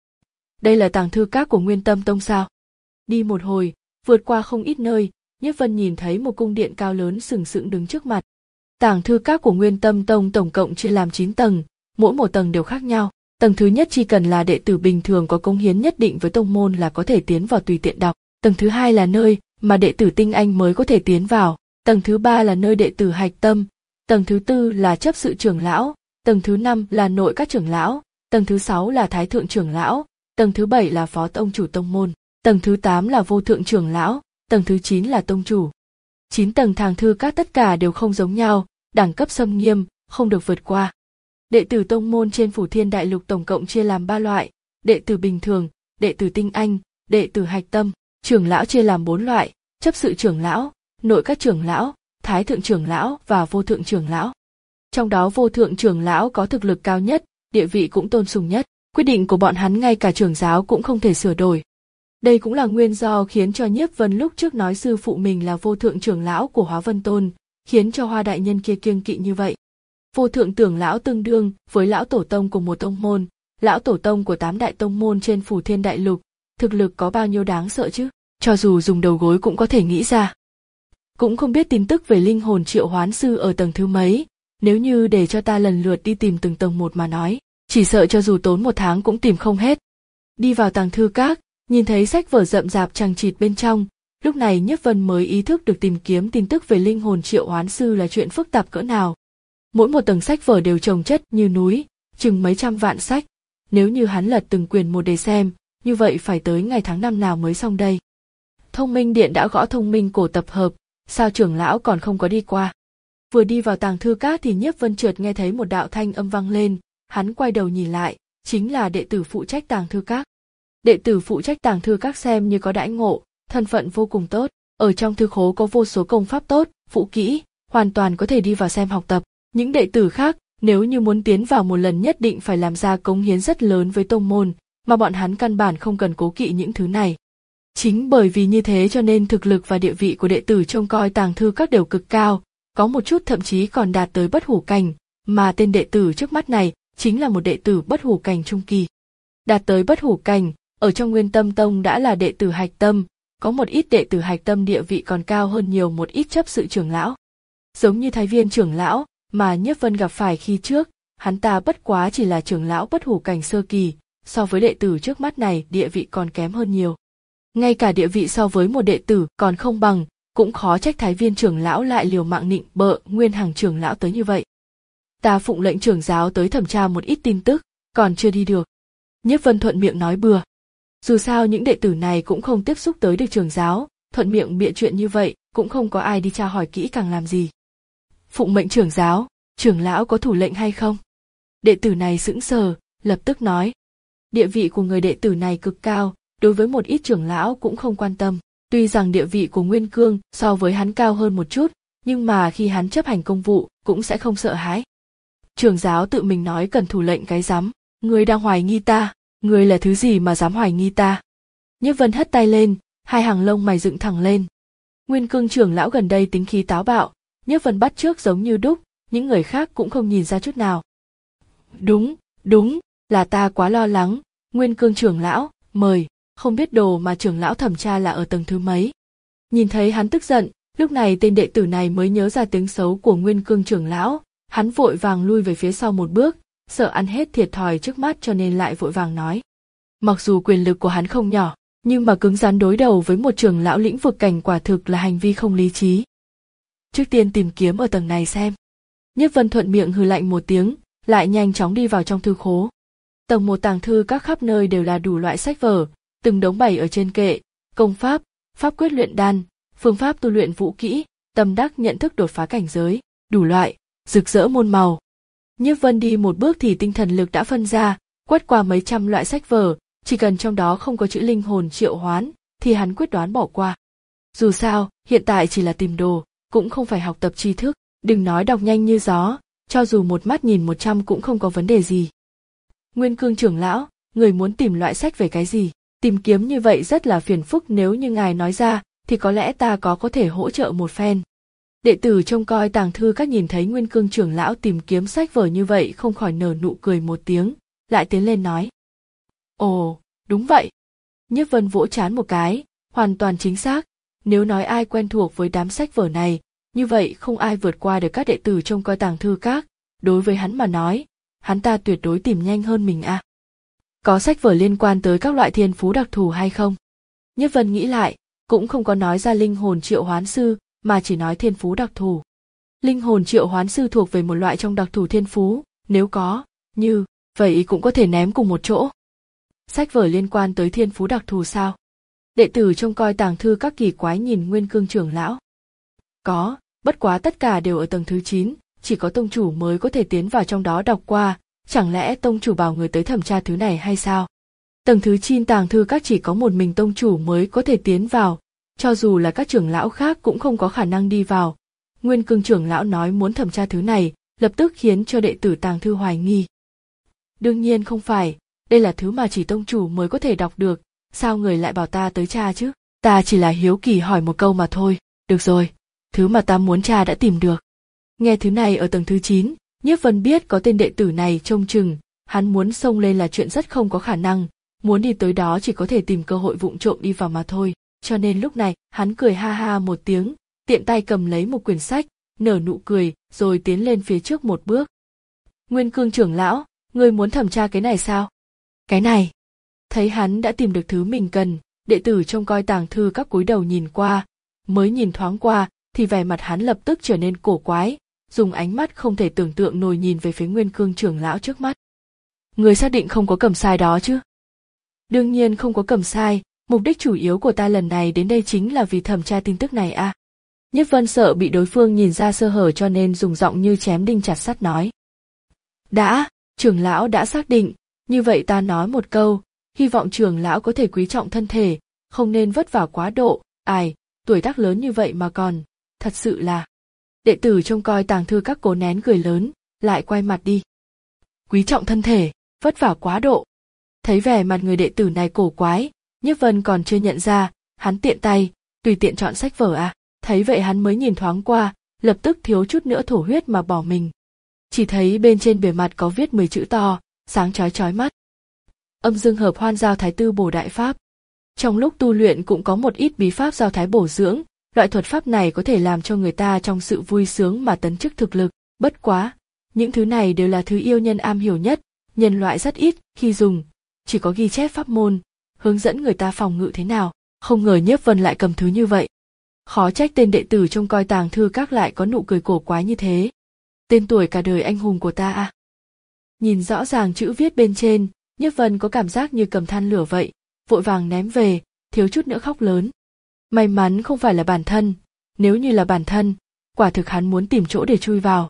Đây là tàng thư các của Nguyên Tâm Tông sao? Đi một hồi, vượt qua không ít nơi, Nhiếp Vân nhìn thấy một cung điện cao lớn sừng sững đứng trước mặt. Tàng thư các của Nguyên Tâm Tông tổng cộng chia làm chín tầng, mỗi một tầng đều khác nhau. Tầng thứ nhất chỉ cần là đệ tử bình thường có cống hiến nhất định với tông môn là có thể tiến vào tùy tiện đọc. Tầng thứ hai là nơi mà đệ tử tinh anh mới có thể tiến vào. Tầng thứ ba là nơi đệ tử hạch tâm. Tầng thứ tư là chấp sự trưởng lão. Tầng thứ năm là nội các trưởng lão. Tầng thứ sáu là thái thượng trưởng lão. Tầng thứ bảy là phó tông chủ tông môn. Tầng thứ tám là vô thượng trưởng lão. Tầng thứ chín là tông chủ. Chín tầng tàng thư các tất cả đều không giống nhau, đẳng cấp xâm nghiêm, không được vượt qua. Đệ tử tông môn trên Phù Thiên Đại Lục tổng cộng chia làm ba loại, đệ tử bình thường, đệ tử tinh anh, đệ tử hạch tâm, trưởng lão chia làm bốn loại, chấp sự trưởng lão, nội các trưởng lão, thái thượng trưởng lão và vô thượng trưởng lão. Trong đó vô thượng trưởng lão có thực lực cao nhất, địa vị cũng tôn sùng nhất, quyết định của bọn hắn ngay cả trưởng giáo cũng không thể sửa đổi. Đây cũng là nguyên do khiến cho Nhiếp Vân lúc trước nói sư phụ mình là vô thượng trưởng lão của Hóa Vân Tôn, khiến cho Hoa đại nhân kia kiêng kỵ như vậy. Vô thượng trưởng lão tương đương với lão tổ tông của một tông môn, lão tổ tông của tám đại tông môn trên Phù Thiên Đại Lục, thực lực có bao nhiêu đáng sợ chứ, cho dù dùng đầu gối cũng có thể nghĩ ra. Cũng không biết tin tức về linh hồn triệu hoán sư ở tầng thứ mấy, nếu như để cho ta lần lượt đi tìm từng tầng một mà nói, chỉ sợ cho dù tốn một tháng cũng tìm không hết. Đi vào tàng thư các, nhìn thấy sách vở rậm rạp chằng chịt bên trong, lúc này Nhiếp Vân mới ý thức được tìm kiếm tin tức về linh hồn triệu hoán sư là chuyện phức tạp cỡ nào. Mỗi một tầng sách vở đều chồng chất như núi, chừng mấy trăm vạn sách, nếu như hắn lật từng quyển một để xem, như vậy phải tới ngày tháng năm nào mới xong đây. Thông minh điện đã gõ thông minh cổ tập hợp, sao trưởng lão còn không có đi qua? Vừa đi vào tàng thư các thì Nhiếp Vân chợt nghe thấy một đạo thanh âm vang lên, hắn quay đầu nhìn lại, chính là đệ tử phụ trách tàng thư các. Đệ tử phụ trách tàng thư các xem như có đãi ngộ, thân phận vô cùng tốt, ở trong thư khố có vô số công pháp tốt, vũ kỹ, hoàn toàn có thể đi vào xem học tập. Những đệ tử khác, nếu như muốn tiến vào một lần nhất định phải làm ra cống hiến rất lớn với tông môn, mà bọn hắn căn bản không cần cố kỵ những thứ này. Chính bởi vì như thế cho nên thực lực và địa vị của đệ tử trông coi tàng thư các đều cực cao, có một chút thậm chí còn đạt tới bất hủ cảnh, mà tên đệ tử trước mắt này chính là một đệ tử bất hủ cảnh trung kỳ. Đạt tới bất hủ cảnh, ở trong Nguyên Tâm Tông đã là đệ tử hạch tâm, có một ít đệ tử hạch tâm địa vị còn cao hơn nhiều một ít chấp sự trưởng lão. Giống như Thái Viên trưởng lão mà Nhiếp Vân gặp phải khi trước, hắn ta bất quá chỉ là trưởng lão bất hủ cảnh sơ kỳ, so với đệ tử trước mắt này địa vị còn kém hơn nhiều. Ngay cả địa vị so với một đệ tử còn không bằng, cũng khó trách Thái Viên trưởng lão lại liều mạng nịnh bợ Nguyên Hằng trưởng lão tới như vậy. Ta phụng lệnh trưởng giáo tới thẩm tra một ít tin tức, còn chưa đi được. Nhiếp Vân thuận miệng nói bừa. Dù sao những đệ tử này cũng không tiếp xúc tới được trưởng giáo, thuận miệng bịa chuyện như vậy, cũng không có ai đi tra hỏi kỹ càng làm gì. Phụng mệnh trưởng giáo, trưởng lão có thủ lệnh hay không? Đệ tử này sững sờ, lập tức nói. Địa vị của người đệ tử này cực cao, đối với một ít trưởng lão cũng không quan tâm. Tuy rằng địa vị của Nguyên Cương so với hắn cao hơn một chút, nhưng mà khi hắn chấp hành công vụ cũng sẽ không sợ hãi. Trưởng giáo tự mình nói cần thủ lệnh cái rắm, ngươi đang hoài nghi ta, ngươi là thứ gì mà dám hoài nghi ta? Nhiếp Vân hất tay lên, hai hàng lông mày dựng thẳng lên. Nguyên Cương trưởng lão gần đây tính khí táo bạo, Nhiếp Vân bắt chước giống như đúc, những người khác cũng không nhìn ra chút nào. Đúng, đúng, là ta quá lo lắng, Nguyên Cương trưởng lão, mời, không biết đồ mà trưởng lão thẩm tra là ở tầng thứ mấy. Nhìn thấy hắn tức giận, lúc này tên đệ tử này mới nhớ ra tiếng xấu của Nguyên Cương trưởng lão, hắn vội vàng lui về phía sau một bước, sợ ăn hết thiệt thòi trước mắt cho nên lại vội vàng nói. Mặc dù quyền lực của hắn không nhỏ, nhưng mà cứng rắn đối đầu với một trưởng lão lĩnh vực cảnh quả thực là hành vi không lý trí. Trước tiên tìm kiếm ở tầng này xem. Nhiếp Vân thuận miệng hừ lạnh một tiếng, lại nhanh chóng đi vào trong thư khố. Tầng một tàng thư các khắp nơi đều là đủ loại sách vở, từng đống bày ở trên kệ, công pháp, pháp quyết luyện đan, phương pháp tu luyện vũ kỹ, tâm đắc nhận thức đột phá cảnh giới, đủ loại, rực rỡ muôn màu. Nhiếp Vân đi một bước thì tinh thần lực đã phân ra, quét qua mấy trăm loại sách vở, chỉ cần trong đó không có chữ linh hồn triệu hoán, thì hắn quyết đoán bỏ qua. Dù sao, hiện tại chỉ là tìm đồ, cũng không phải học tập tri thức, đừng nói đọc nhanh như gió, cho dù một mắt nhìn một trăm cũng không có vấn đề gì. Nguyên Cương trưởng lão, người muốn tìm loại sách về cái gì? Tìm kiếm như vậy rất là phiền phức, nếu như ngài nói ra, thì có lẽ ta có có thể hỗ trợ một phen. Đệ tử trông coi tàng thư các nhìn thấy Nguyên Cương trưởng lão tìm kiếm sách vở như vậy không khỏi nở nụ cười một tiếng, lại tiến lên nói. Ồ, đúng vậy. Nhiếp Vân vỗ trán một cái, hoàn toàn chính xác, nếu nói ai quen thuộc với đám sách vở này, như vậy không ai vượt qua được các đệ tử trông coi tàng thư các, đối với hắn mà nói, hắn ta tuyệt đối tìm nhanh hơn mình à. Có sách vở liên quan tới các loại thiên phú đặc thù hay không? Nhiếp Vân nghĩ lại, cũng không có nói ra linh hồn triệu hoán sư, mà chỉ nói thiên phú đặc thù. Linh hồn triệu hoán sư thuộc về một loại trong đặc thù thiên phú, nếu có, như, vậy cũng có thể ném cùng một chỗ. Sách vở liên quan tới thiên phú đặc thù sao? Đệ tử trông coi tàng thư các kỳ quái nhìn Nguyên Cương trưởng lão. Có, bất quá tất cả đều ở tầng thứ chín, chỉ có tông chủ mới có thể tiến vào trong đó đọc qua, chẳng lẽ tông chủ bảo người tới thẩm tra thứ này hay sao? Tầng thứ chín tàng thư các chỉ có một mình tông chủ mới có thể tiến vào, cho dù là các trưởng lão khác cũng không có khả năng đi vào. Nguyên Cương trưởng lão nói muốn thẩm tra thứ này, lập tức khiến cho đệ tử tàng thư hoài nghi. Đương nhiên không phải, đây là thứ mà chỉ tông chủ mới có thể đọc được, sao người lại bảo ta tới tra chứ? Ta chỉ là hiếu kỳ hỏi một câu mà thôi. Được rồi, thứ mà ta muốn tra đã tìm được. Nghe thứ này ở tầng thứ chín, Nhiếp Vân biết có tên đệ tử này trông chừng, hắn muốn xông lên là chuyện rất không có khả năng, muốn đi tới đó chỉ có thể tìm cơ hội vụng trộm đi vào mà thôi, cho nên lúc này hắn cười ha ha một tiếng, tiện tay cầm lấy một quyển sách, nở nụ cười rồi tiến lên phía trước một bước. Nguyên Cương trưởng lão, ngươi muốn thẩm tra cái này sao? Cái này. Thấy hắn đã tìm được thứ mình cần, đệ tử trông coi tàng thư các cúi đầu nhìn qua, mới nhìn thoáng qua thì vẻ mặt hắn lập tức trở nên cổ quái, dùng ánh mắt không thể tưởng tượng nổi nhìn về phía Nguyên Cương trưởng lão trước mắt. Người xác định không có cầm sai đó chứ? Đương nhiên không có cầm sai, Mục đích chủ yếu của ta lần này đến đây chính là vì thẩm tra tin tức này à. Nhiếp Vân sợ bị đối phương nhìn ra sơ hở cho nên dùng giọng như chém đinh chặt sắt nói. Đã, trưởng lão đã xác định, như vậy ta nói một câu, hy vọng trưởng lão có thể quý trọng thân thể, không nên vất vả quá độ, ai, tuổi tác lớn như vậy mà còn, thật sự là. Đệ tử trông coi tàng thư các cố nén cười lớn, lại quay mặt đi. Quý trọng thân thể, vất vả quá độ. Thấy vẻ mặt người đệ tử này cổ quái, Nhiếp Vân còn chưa nhận ra, hắn tiện tay, tùy tiện chọn sách vở à, thấy vậy hắn mới nhìn thoáng qua, lập tức thiếu chút nữa thổ huyết mà bỏ mình. Chỉ thấy bên trên bề mặt có viết mười chữ to, sáng chói chói mắt. Âm dương hợp hoan giao thái tư bổ đại pháp. Trong lúc tu luyện cũng có một ít bí pháp giao thái bổ dưỡng, loại thuật pháp này có thể làm cho người ta trong sự vui sướng mà tấn chức thực lực, bất quá, những thứ này đều là thứ yêu nhân am hiểu nhất, nhân loại rất ít khi dùng, chỉ có ghi chép pháp môn, hướng dẫn người ta phòng ngự thế nào, không ngờ Nhiếp Vân lại cầm thứ như vậy. Khó trách tên đệ tử trông coi tàng thư các lại có nụ cười cổ quái như thế. Tên tuổi cả đời anh hùng của ta à. Nhìn rõ ràng chữ viết bên trên, Nhiếp Vân có cảm giác như cầm than lửa vậy, vội vàng ném về, thiếu chút nữa khóc lớn. May mắn không phải là bản thân, nếu như là bản thân, quả thực hắn muốn tìm chỗ để chui vào.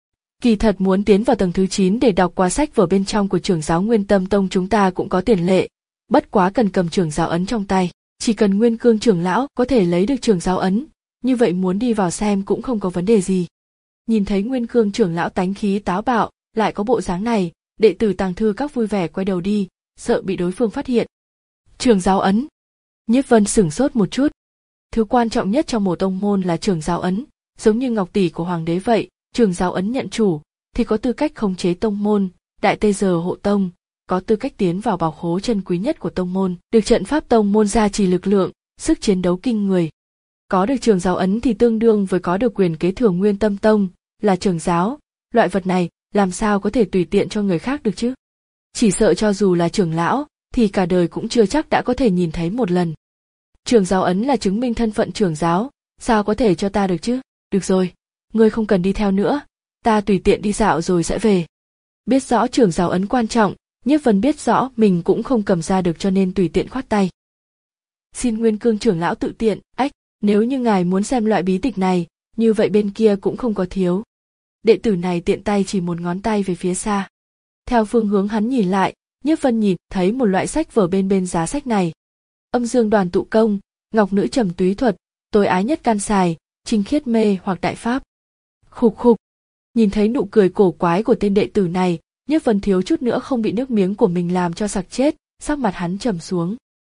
Kỳ thật muốn tiến vào tầng thứ chín để đọc qua sách vở bên trong của trưởng giáo Nguyên Tâm Tông chúng ta cũng có tiền lệ, bất quá cần cầm trưởng giáo ấn trong tay, chỉ cần Nguyên Cương trưởng lão có thể lấy được trưởng giáo ấn, như vậy muốn đi vào xem cũng không có vấn đề gì. Nhìn thấy Nguyên Cương trưởng lão tánh khí táo bạo, lại có bộ dáng này, đệ tử tàng thư các vui vẻ quay đầu đi, sợ bị đối phương phát hiện. Trưởng giáo ấn. Nhiếp Vân sửng sốt một chút. Thứ quan trọng nhất trong một tông môn là trưởng giáo ấn, giống như ngọc tỷ của hoàng đế vậy, trưởng giáo ấn nhận chủ thì có tư cách khống chế tông môn, đại tây giờ hộ tông, có tư cách tiến vào bảo khố chân quý nhất của tông môn, được trận pháp tông môn gia trì lực lượng, sức chiến đấu kinh người. Có được trưởng giáo ấn thì tương đương với có được quyền kế thừa Nguyên Tâm Tông, là trưởng giáo, loại vật này làm sao có thể tùy tiện cho người khác được chứ? Chỉ sợ cho dù là trưởng lão, thì cả đời cũng chưa chắc đã có thể nhìn thấy một lần. Trưởng giáo ấn là chứng minh thân phận trưởng giáo, sao có thể cho ta được chứ? Được rồi, ngươi không cần đi theo nữa, ta tùy tiện đi dạo rồi sẽ về. Biết rõ trưởng giáo ấn quan trọng, Nhiếp Vân biết rõ mình cũng không cầm ra được cho nên tùy tiện khoát tay. Xin Nguyên Cương trưởng lão tự tiện, ách, nếu như ngài muốn xem loại bí tịch này, như vậy bên kia cũng không có thiếu. Đệ tử này tiện tay chỉ một ngón tay về phía xa. Theo phương hướng hắn nhìn lại, Nhiếp Vân nhìn thấy một loại sách vở bên bên giá sách này. Âm dương đoàn tụ công, ngọc nữ trầm túy thuật, tối ái nhất can xài, trinh khiết mê hoặc đại pháp. Khục khục. Nhìn thấy nụ cười cổ quái của tên đệ tử này, Nhiếp Vân thiếu chút nữa không bị nước miếng của mình làm cho sặc chết, sắc mặt hắn trầm xuống.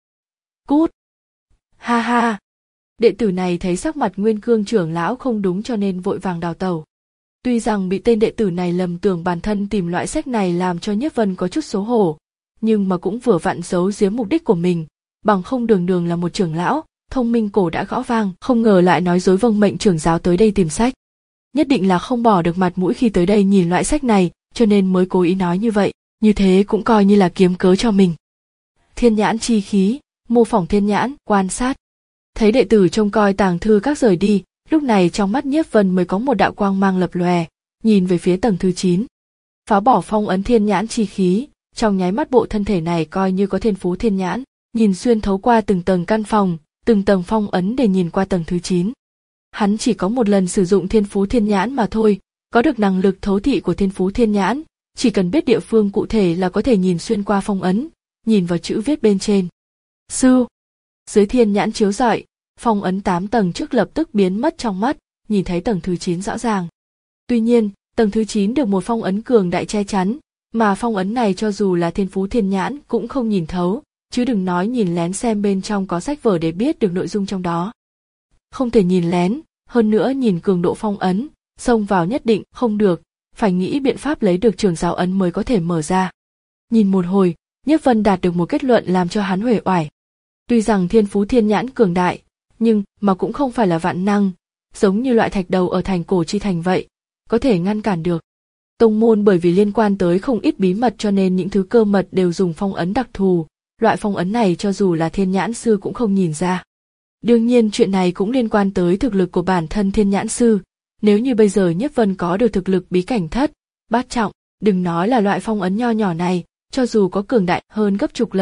Cút. Ha ha. Đệ tử này thấy sắc mặt Nguyên Cương trưởng lão không đúng cho nên vội vàng đào tẩu. Tuy rằng bị tên đệ tử này lầm tưởng bản thân tìm loại sách này làm cho Nhiếp Vân có chút xấu hổ, nhưng mà cũng vừa vặn giấu giếm mục đích của mình, bằng không đường đường là một trưởng lão, thông minh cổ đã gõ vang, không ngờ lại nói dối vâng mệnh trưởng giáo tới đây tìm sách. Nhất định là không bỏ được mặt mũi khi tới đây nhìn loại sách này, cho nên mới cố ý nói như vậy, như thế cũng coi như là kiếm cớ cho mình. Thiên nhãn chi khí, mô phỏng thiên nhãn, quan sát. Thấy đệ tử trông coi tàng thư các rời đi, lúc này trong mắt Nhiếp Vân mới có một đạo quang mang lập lòe, nhìn về phía tầng thứ chín. Phá bỏ phong ấn thiên nhãn chi khí, trong nháy mắt bộ thân thể này coi như có thiên phú thiên nhãn, nhìn xuyên thấu qua từng tầng căn phòng, từng tầng phong ấn để nhìn qua tầng thứ chín. Hắn chỉ có một lần sử dụng thiên phú thiên nhãn mà thôi, có được năng lực thấu thị của thiên phú thiên nhãn, chỉ cần biết địa phương cụ thể là có thể nhìn xuyên qua phong ấn, nhìn vào chữ viết bên trên. Sư. Dưới thiên nhãn chiếu rọi, phong ấn tám tầng trước lập tức biến mất trong mắt, nhìn thấy tầng thứ chín rõ ràng. Tuy nhiên, tầng thứ chín được một phong ấn cường đại che chắn, mà phong ấn này cho dù là thiên phú thiên nhãn cũng không nhìn thấu, chứ đừng nói nhìn lén xem bên trong có sách vở để biết được nội dung trong đó. Không thể nhìn lén, hơn nữa nhìn cường độ phong ấn, xông vào nhất định không được, phải nghĩ biện pháp lấy được trưởng giáo ấn mới có thể mở ra. Nhìn một hồi, Nhiếp Vân đạt được một kết luận làm cho hắn uể oải. Tuy rằng thiên phú thiên nhãn cường đại, nhưng mà cũng không phải là vạn năng, giống như loại thạch đầu ở thành cổ chi thành vậy, có thể ngăn cản được. Tông môn bởi vì liên quan tới không ít bí mật cho nên những thứ cơ mật đều dùng phong ấn đặc thù, loại phong ấn này cho dù là thiên nhãn sư cũng không nhìn ra. Đương nhiên chuyện này cũng liên quan tới thực lực của bản thân thiên nhãn sư, nếu như bây giờ Nhiếp Vân có được thực lực bí cảnh thất, bát trọng, đừng nói là loại phong ấn nho nhỏ này, cho dù có cường đại hơn gấp chục lần,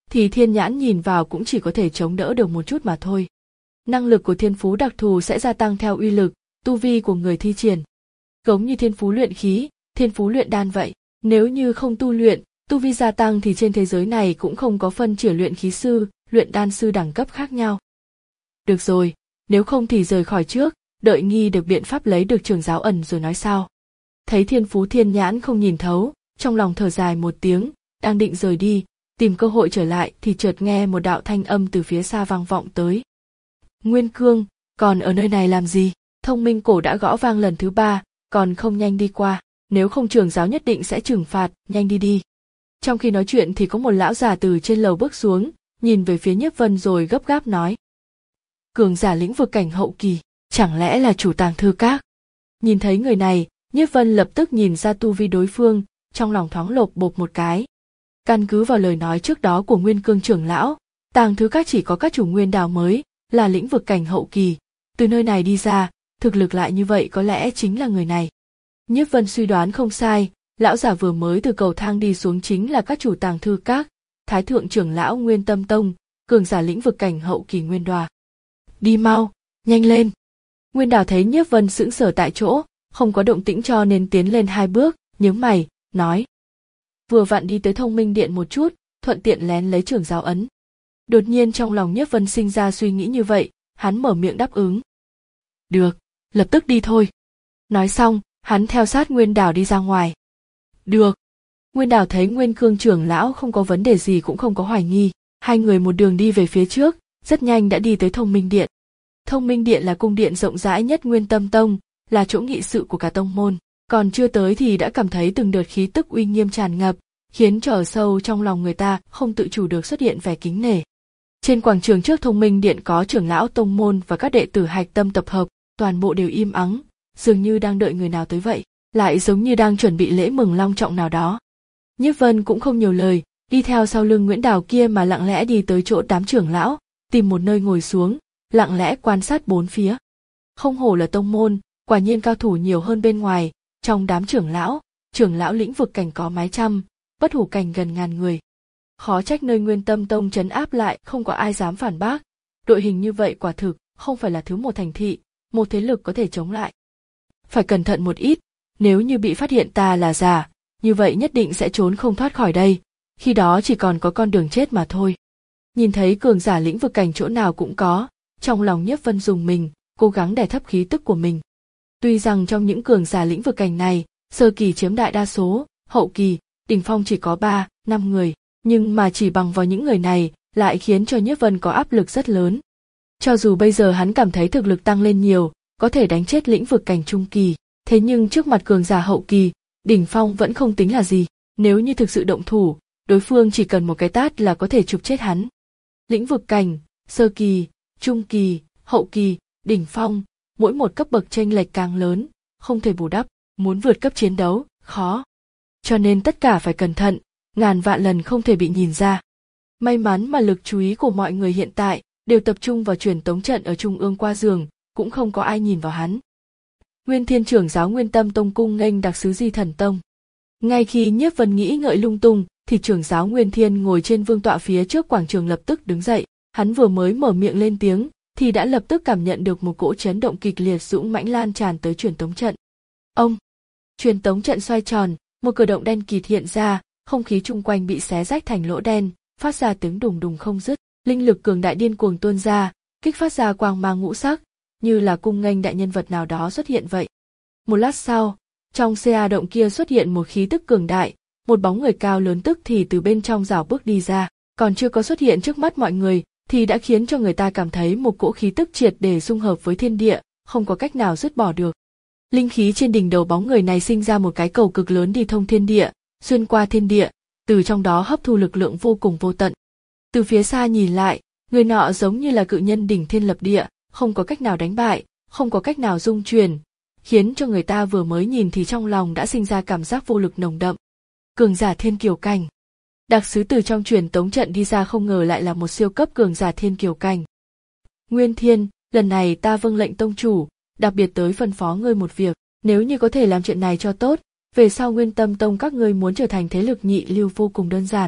thì thiên nhãn nhìn vào cũng chỉ có thể chống đỡ được một chút mà thôi. Năng lực của thiên phú đặc thù sẽ gia tăng theo uy lực, tu vi của người thi triển. Giống như thiên phú luyện khí, thiên phú luyện đan vậy. Nếu như không tu luyện, tu vi gia tăng thì trên thế giới này cũng không có phân chia luyện khí sư, luyện đan sư đẳng cấp khác nhau. Được rồi, nếu không thì rời khỏi trước, đợi nghi được biện pháp lấy được trưởng giáo ẩn rồi nói sao. Thấy thiên phú thiên nhãn không nhìn thấu, trong lòng thở dài một tiếng, đang định rời đi, tìm cơ hội trở lại thì chợt nghe một đạo thanh âm từ phía xa vang vọng tới. Nguyên Cương, còn ở nơi này làm gì? Thông minh cổ đã gõ vang lần thứ ba, còn không nhanh đi qua, nếu không trưởng giáo nhất định sẽ trừng phạt, nhanh đi đi. Trong khi nói chuyện thì có một lão già từ trên lầu bước xuống, nhìn về phía Nhiếp Vân rồi gấp gáp nói. Cường giả lĩnh vực cảnh hậu kỳ, chẳng lẽ là chủ tàng thư các? Nhìn thấy người này, Nhiếp Vân lập tức nhìn ra tu vi đối phương, trong lòng thoáng lộp bộp một cái. Căn cứ vào lời nói trước đó của Nguyên Cương trưởng lão, tàng thư các chỉ có các chủ nguyên đào mới, là lĩnh vực cảnh hậu kỳ, từ nơi này đi ra, thực lực lại như vậy có lẽ chính là người này. Nhiếp Vân suy đoán không sai, lão già vừa mới từ cầu thang đi xuống chính là các chủ tàng thư các, thái thượng trưởng lão Nguyên Tâm Tông, cường giả lĩnh vực cảnh hậu kỳ Nguyên Đoà. Đi mau, nhanh lên. Nguyên Đào thấy Nhiếp Vân sững sờ tại chỗ, không có động tĩnh cho nên tiến lên hai bước, nhướng mày, nói. Vừa vặn đi tới Thông Minh Điện một chút, thuận tiện lén lấy trưởng giáo ấn. Đột nhiên trong lòng Nhiếp Vân sinh ra suy nghĩ như vậy, hắn mở miệng đáp ứng. Được, lập tức đi thôi. Nói xong, hắn theo sát Nguyên Đào đi ra ngoài. Được. Nguyên Đào thấy Nguyên Cương trưởng lão không có vấn đề gì cũng không có hoài nghi, hai người một đường đi về phía trước, rất nhanh đã đi tới Thông Minh Điện. Thông Minh Điện là cung điện rộng rãi nhất Nguyên Tâm Tông, là chỗ nghị sự của cả tông môn, còn chưa tới thì đã cảm thấy từng đợt khí tức uy nghiêm tràn ngập, khiến cho ở sâu trong lòng người ta không tự chủ được xuất hiện vẻ kính nể. Trên quảng trường trước Thông Minh Điện có trưởng lão tông môn và các đệ tử hạch tâm tập hợp, toàn bộ đều im ắng, dường như đang đợi người nào tới vậy, lại giống như đang chuẩn bị lễ mừng long trọng nào đó. Nhiếp Vân cũng không nhiều lời, đi theo sau lưng Nguyễn Đào kia mà lặng lẽ đi tới chỗ đám trưởng lão, tìm một nơi ngồi xuống, lặng lẽ quan sát bốn phía. Không hổ là tông môn, quả nhiên cao thủ nhiều hơn bên ngoài, trong đám trưởng lão, trưởng lão lĩnh vực cảnh có mái trăm, bất hủ cảnh gần ngàn người. Khó trách nơi Nguyên Tâm Tông trấn áp lại không có ai dám phản bác, đội hình như vậy quả thực không phải là thứ một thành thị, một thế lực có thể chống lại. Phải cẩn thận một ít, nếu như bị phát hiện ta là giả, như vậy nhất định sẽ trốn không thoát khỏi đây, khi đó chỉ còn có con đường chết mà thôi. Nhìn thấy cường giả lĩnh vực cảnh chỗ nào cũng có, trong lòng Nhiếp Vân dùng mình, cố gắng đè thấp khí tức của mình. Tuy rằng trong những cường giả lĩnh vực cảnh này, sơ kỳ chiếm đại đa số, hậu kỳ, đỉnh phong chỉ có ba, năm người, nhưng mà chỉ bằng vào những người này lại khiến cho Nhiếp Vân có áp lực rất lớn. Cho dù bây giờ hắn cảm thấy thực lực tăng lên nhiều, có thể đánh chết lĩnh vực cảnh trung kỳ, thế nhưng trước mặt cường giả hậu kỳ, đỉnh phong vẫn không tính là gì, nếu như thực sự động thủ, đối phương chỉ cần một cái tát là có thể chụp chết hắn. Lĩnh vực cảnh, sơ kỳ, trung kỳ, hậu kỳ, đỉnh phong, mỗi một cấp bậc chênh lệch càng lớn, không thể bù đắp, muốn vượt cấp chiến đấu, khó. Cho nên tất cả phải cẩn thận, ngàn vạn lần không thể bị nhìn ra. May mắn mà lực chú ý của mọi người hiện tại đều tập trung vào truyền tống trận ở trung ương qua giường, cũng không có ai nhìn vào hắn. Nguyên Thiên trưởng giáo Nguyên Tâm Tông cung nghênh đặc sứ Di Thần Tông. Ngay khi Nhiếp Vân nghĩ ngợi lung tung, thì trưởng giáo Nguyên Thiên ngồi trên vương tọa phía trước quảng trường lập tức đứng dậy, hắn vừa mới mở miệng lên tiếng, thì đã lập tức cảm nhận được một cỗ chấn động kịch liệt dũng mãnh lan tràn tới truyền tống trận. Ông, truyền tống trận xoay tròn, một cửa động đen kịt hiện ra, không khí chung quanh bị xé rách thành lỗ đen, phát ra tiếng đùng đùng không dứt, linh lực cường đại điên cuồng tuôn ra, kích phát ra quang mang ngũ sắc, như là cung nghênh đại nhân vật nào đó xuất hiện vậy. Một lát sau, trong ca động kia xuất hiện một khí tức cường đại, một bóng người cao lớn tức thì từ bên trong rảo bước đi ra, còn chưa có xuất hiện trước mắt mọi người, thì đã khiến cho người ta cảm thấy một cỗ khí tức triệt để dung hợp với thiên địa, không có cách nào dứt bỏ được. Linh khí trên đỉnh đầu bóng người này sinh ra một cái cầu cực lớn đi thông thiên địa, xuyên qua thiên địa, từ trong đó hấp thu lực lượng vô cùng vô tận. Từ phía xa nhìn lại, người nọ giống như là cự nhân đỉnh thiên lập địa, không có cách nào đánh bại, không có cách nào dung chuyển, khiến cho người ta vừa mới nhìn thì trong lòng đã sinh ra cảm giác vô lực nồng đậm. Cường giả thiên kiều cảnh. Đặc sứ từ trong truyền tống trận đi ra không ngờ lại là một siêu cấp cường giả thiên kiều cảnh. Nguyên Thiên, lần này ta vâng lệnh tông chủ, đặc biệt tới phân phó ngươi một việc, nếu như có thể làm chuyện này cho tốt, về sau Nguyên Tâm Tông các ngươi muốn trở thành thế lực nhị lưu vô cùng đơn giản,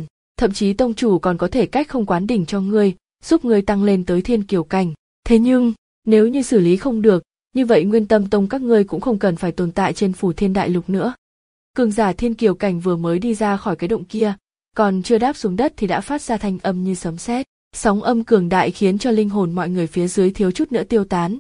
thậm chí tông chủ còn có thể cách không quán đỉnh cho ngươi, giúp ngươi tăng lên tới thiên kiều cảnh. Thế nhưng, nếu như xử lý không được, như vậy Nguyên Tâm Tông các ngươi cũng không cần phải tồn tại trên phủ thiên đại lục nữa. Cường giả thiên kiều cảnh vừa mới đi ra khỏi cái động kia, còn chưa đáp xuống đất thì đã phát ra thanh âm như sấm sét, sóng âm cường đại khiến cho linh hồn mọi người phía dưới thiếu chút nữa tiêu tán.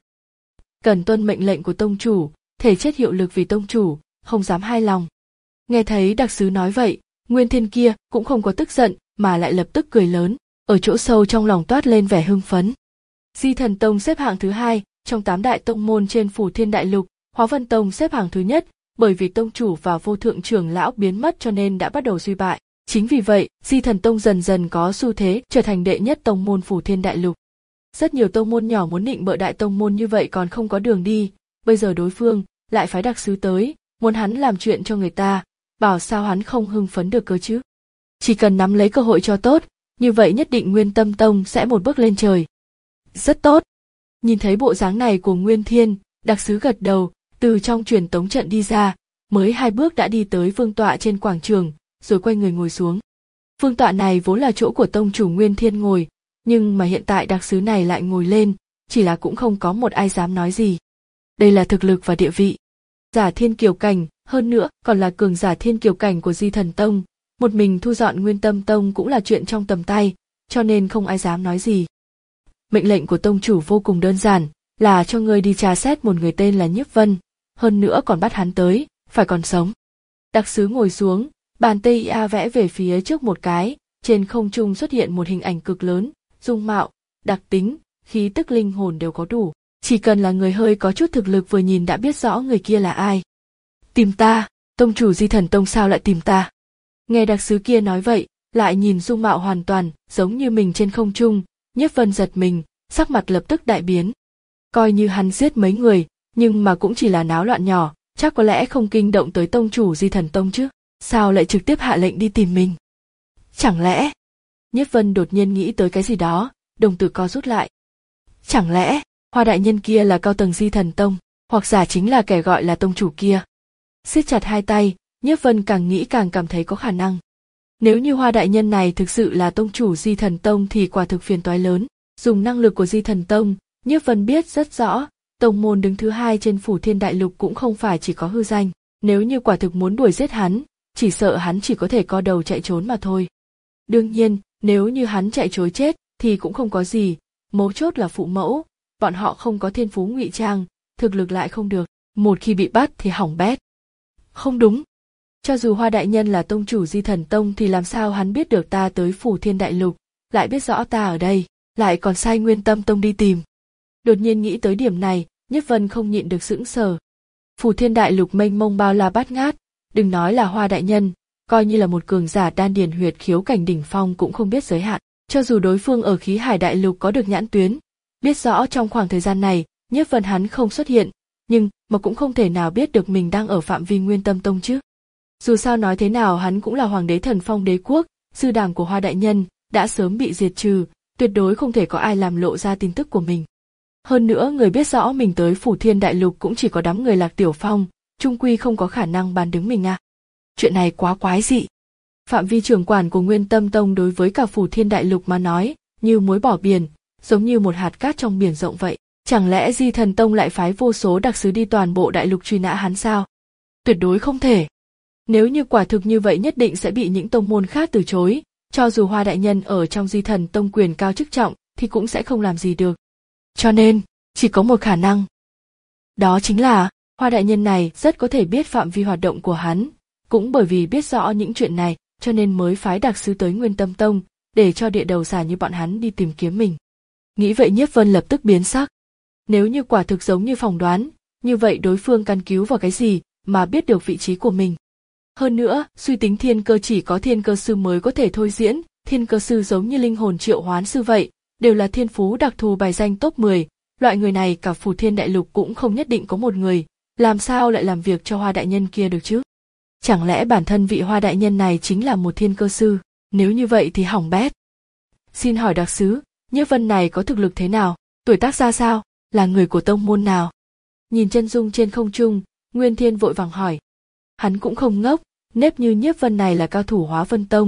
Cần tuân mệnh lệnh của tông chủ, thể chết hiệu lực vì tông chủ, không dám hai lòng. Nghe thấy đặc sứ nói vậy, Nguyên Thiên kia cũng không có tức giận mà lại lập tức cười lớn, ở chỗ sâu trong lòng toát lên vẻ hưng phấn. Di Thần Tông xếp hạng thứ hai trong tám đại tông môn trên phủ thiên đại lục, Hóa Vân Tông xếp hạng thứ nhất, bởi vì tông chủ và vô thượng trưởng lão biến mất cho nên đã bắt đầu suy bại. Chính vì vậy, Di Thần Tông dần dần có xu thế trở thành đệ nhất tông môn phủ thiên đại lục. Rất nhiều tông môn nhỏ muốn nịnh bợ đại tông môn như vậy còn không có đường đi, bây giờ đối phương lại phái đặc sứ tới, muốn hắn làm chuyện cho người ta, bảo sao hắn không hưng phấn được cơ chứ. Chỉ cần nắm lấy cơ hội cho tốt, như vậy nhất định Nguyên Tâm Tông sẽ một bước lên trời. Rất tốt. Nhìn thấy bộ dáng này của Nguyên Thiên, đặc sứ gật đầu, từ trong truyền tống trận đi ra, mới hai bước đã đi tới vương tọa trên quảng trường, rồi quay người ngồi xuống. Vương tọa này vốn là chỗ của tông chủ Nguyên Thiên ngồi, nhưng mà hiện tại đặc sứ này lại ngồi lên, chỉ là cũng không có một ai dám nói gì. Đây là thực lực và địa vị. Giả thiên kiều cảnh, hơn nữa còn là cường giả thiên kiều cảnh của Di Thần Tông, một mình thu dọn Nguyên Tâm Tông cũng là chuyện trong tầm tay, cho nên không ai dám nói gì. Mệnh lệnh của tông chủ vô cùng đơn giản, là cho ngươi đi tra xét một người tên là Nhiếp Vân, hơn nữa còn bắt hắn tới, phải còn sống. Đặc sứ ngồi xuống, bàn tay a vẽ về phía trước một cái, trên không trung xuất hiện một hình ảnh cực lớn, dung mạo, đặc tính, khí tức linh hồn đều có đủ, chỉ cần là người hơi có chút thực lực vừa nhìn đã biết rõ người kia là ai. Tìm ta, tông chủ Di Thần Tông sao lại tìm ta? Nghe đặc sứ kia nói vậy, lại nhìn dung mạo hoàn toàn giống như mình trên không trung, Nhiếp Vân giật mình, sắc mặt lập tức đại biến. Coi như hắn giết mấy người, nhưng mà cũng chỉ là náo loạn nhỏ, chắc có lẽ không kinh động tới tông chủ Di Thần Tông chứ, sao lại trực tiếp hạ lệnh đi tìm mình? Chẳng lẽ? Nhiếp Vân đột nhiên nghĩ tới cái gì đó, đồng tử co rút lại. Chẳng lẽ, Hoa đại nhân kia là cao tầng Di Thần Tông, hoặc giả chính là kẻ gọi là tông chủ kia? Siết chặt hai tay, Nhiếp Vân càng nghĩ càng cảm thấy có khả năng. Nếu như Hoa đại nhân này thực sự là tông chủ Di Thần Tông thì quả thực phiền toái lớn. Dùng năng lực của Di Thần Tông, Nhiếp Vân biết rất rõ, tông môn đứng thứ hai trên phủ thiên đại lục cũng không phải chỉ có hư danh. Nếu như quả thực muốn đuổi giết hắn, chỉ sợ hắn chỉ có thể co đầu chạy trốn mà thôi. Đương nhiên, nếu như hắn chạy trối chết thì cũng không có gì, mấu chốt là phụ mẫu, bọn họ không có thiên phú ngụy trang, thực lực lại không được, một khi bị bắt thì hỏng bét. Không đúng. Cho dù Hoa đại nhân là tông chủ Di Thần Tông thì làm sao hắn biết được ta tới phủ thiên đại lục, lại biết rõ ta ở đây, lại còn sai Nguyên Tâm Tông đi tìm. Đột nhiên nghĩ tới điểm này, Nhiếp Vân không nhịn được sững sờ. Phủ thiên đại lục mênh mông bao la bát ngát, đừng nói là Hoa đại nhân, coi như là một cường giả đan điền huyệt khiếu cảnh đỉnh phong cũng không biết giới hạn. Cho dù đối phương ở khí hải đại lục có được nhãn tuyến, biết rõ trong khoảng thời gian này, Nhiếp Vân hắn không xuất hiện, nhưng mà cũng không thể nào biết được mình đang ở phạm vi Nguyên Tâm Tông chứ. Dù sao nói thế nào hắn cũng là hoàng đế thần phong đế quốc, sư đảng của Hoa đại nhân, đã sớm bị diệt trừ, tuyệt đối không thể có ai làm lộ ra tin tức của mình. Hơn nữa người biết rõ mình tới phủ thiên đại lục cũng chỉ có đám người Lạc Tiểu Phong, chung quy không có khả năng bàn đứng mình à. Chuyện này quá quái dị. Phạm vi trưởng quản của Nguyên Tâm Tông đối với cả phủ thiên đại lục mà nói, như muối bỏ biển, giống như một hạt cát trong biển rộng vậy. Chẳng lẽ Di Thần Tông lại phái vô số đặc sứ đi toàn bộ đại lục truy nã hắn sao? Tuyệt đối không thể. Nếu như quả thực như vậy nhất định sẽ bị những tông môn khác từ chối, cho dù Hoa đại nhân ở trong Di Thần Tông quyền cao chức trọng thì cũng sẽ không làm gì được. Cho nên, chỉ có một khả năng. Đó chính là, Hoa đại nhân này rất có thể biết phạm vi hoạt động của hắn, cũng bởi vì biết rõ những chuyện này, cho nên mới phái đặc sứ tới Nguyên Tâm Tông, để cho địa đầu xà như bọn hắn đi tìm kiếm mình. Nghĩ vậy Nhiếp Vân lập tức biến sắc. Nếu như quả thực giống như phỏng đoán, như vậy đối phương căn cứ vào cái gì mà biết được vị trí của mình. Hơn nữa, suy tính thiên cơ chỉ có thiên cơ sư mới có thể thôi diễn, thiên cơ sư giống như linh hồn triệu hoán sư vậy, đều là thiên phú đặc thù bài danh top mười, loại người này cả phủ thiên đại lục cũng không nhất định có một người, làm sao lại làm việc cho Hoa đại nhân kia được chứ? Chẳng lẽ bản thân vị Hoa đại nhân này chính là một thiên cơ sư, nếu như vậy thì hỏng bét. Xin hỏi đặc sứ, Nhiếp Vân này có thực lực thế nào, tuổi tác ra sao, là người của tông môn nào? Nhìn chân dung trên không trung, Nguyên Thiên vội vàng hỏi. Hắn cũng không ngốc, nếp như Nhiếp Vân này là cao thủ Hóa Vân Tông,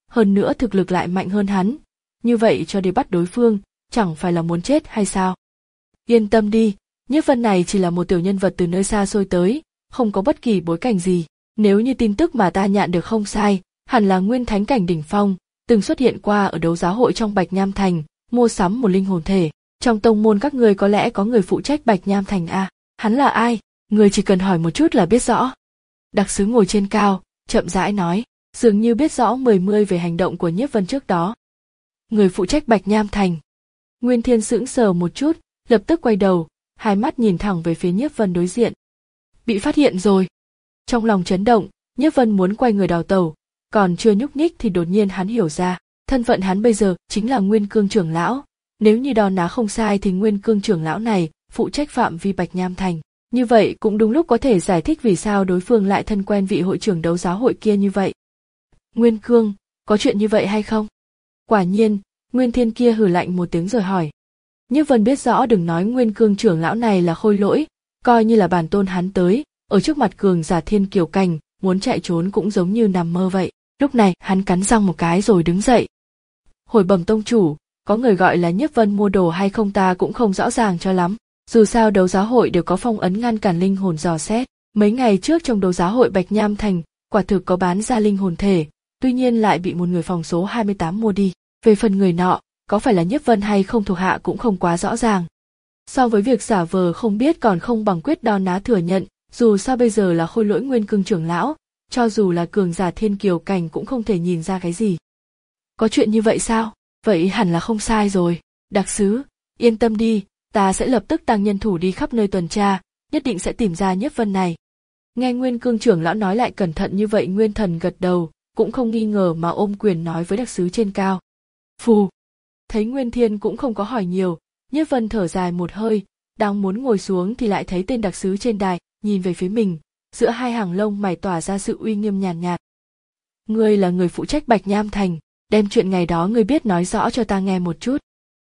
hơn nữa thực lực lại mạnh hơn hắn. Như vậy cho đi bắt đối phương, chẳng phải là muốn chết hay sao? Yên tâm đi, Nhiếp Vân này chỉ là một tiểu nhân vật từ nơi xa xôi tới, không có bất kỳ bối cảnh gì. Nếu như tin tức mà ta nhận được không sai, hẳn là nguyên thánh cảnh đỉnh phong, từng xuất hiện qua ở đấu giá hội trong Bạch Nham Thành, mua sắm một linh hồn thể. Trong tông môn các ngươi có lẽ có người phụ trách Bạch Nham Thành à? Hắn là ai? Người chỉ cần hỏi một chút là biết rõ. Đặc sứ ngồi trên cao, chậm rãi nói, dường như biết rõ mười mươi về hành động của Nhiếp Vân trước đó. Người phụ trách Bạch Nham Thành. Nguyên Thiên sững sờ một chút, lập tức quay đầu, hai mắt nhìn thẳng về phía Nhiếp Vân đối diện. Bị phát hiện rồi. Trong lòng chấn động, Nhiếp Vân muốn quay người đào tẩu, còn chưa nhúc nhích thì đột nhiên hắn hiểu ra, thân phận hắn bây giờ chính là Nguyên Cương trưởng lão. Nếu như đo ná không sai thì Nguyên Cương trưởng lão này phụ trách phạm vi Bạch Nham Thành. Như vậy cũng đúng lúc có thể giải thích vì sao đối phương lại thân quen vị hội trưởng đấu giá hội kia như vậy. Nguyên Cương, có chuyện như vậy hay không? Quả nhiên, Nguyên Thiên kia hừ lạnh một tiếng rồi hỏi. Nhiếp Vân biết rõ đừng nói Nguyên Cương trưởng lão này là khôi lỗi, coi như là bản tôn hắn tới, ở trước mặt cường giả thiên kiều cảnh, muốn chạy trốn cũng giống như nằm mơ vậy. Lúc này hắn cắn răng một cái rồi đứng dậy. Hồi bẩm tông chủ, có người gọi là Nhiếp Vân mua đồ hay không ta cũng không rõ ràng cho lắm. Dù sao đấu giá hội đều có phong ấn ngăn cản linh hồn dò xét. Mấy ngày trước trong đấu giá hội Bạch Nham Thành, quả thực có bán ra linh hồn thể, tuy nhiên lại bị một người phòng số hai mươi tám mua đi. Về phần người nọ, có phải là Nhiếp Vân hay không thuộc hạ cũng không quá rõ ràng. So với việc giả vờ không biết còn không bằng quyết đo ná thừa nhận, dù sao bây giờ là khôi lỗi Nguyên Cương trưởng lão, cho dù là cường giả thiên kiều cảnh cũng không thể nhìn ra cái gì. Có chuyện như vậy sao? Vậy hẳn là không sai rồi. Đặc sứ, yên tâm đi, ta sẽ lập tức tăng nhân thủ đi khắp nơi tuần tra, nhất định sẽ tìm ra Nhiếp Vân này. Nghe Nguyên Cương trưởng lão nói lại cẩn thận như vậy, Nguyên Thần gật đầu, cũng không nghi ngờ mà ôm quyền nói với đặc sứ trên cao. Phù. Thấy Nguyên Thiên cũng không có hỏi nhiều, Nhiếp Vân thở dài một hơi, đang muốn ngồi xuống thì lại thấy tên đặc sứ trên đài, nhìn về phía mình, giữa hai hàng lông mày tỏa ra sự uy nghiêm nhàn nhạt, nhạt. Ngươi là người phụ trách Bạch Nham Thành, đem chuyện ngày đó ngươi biết nói rõ cho ta nghe một chút.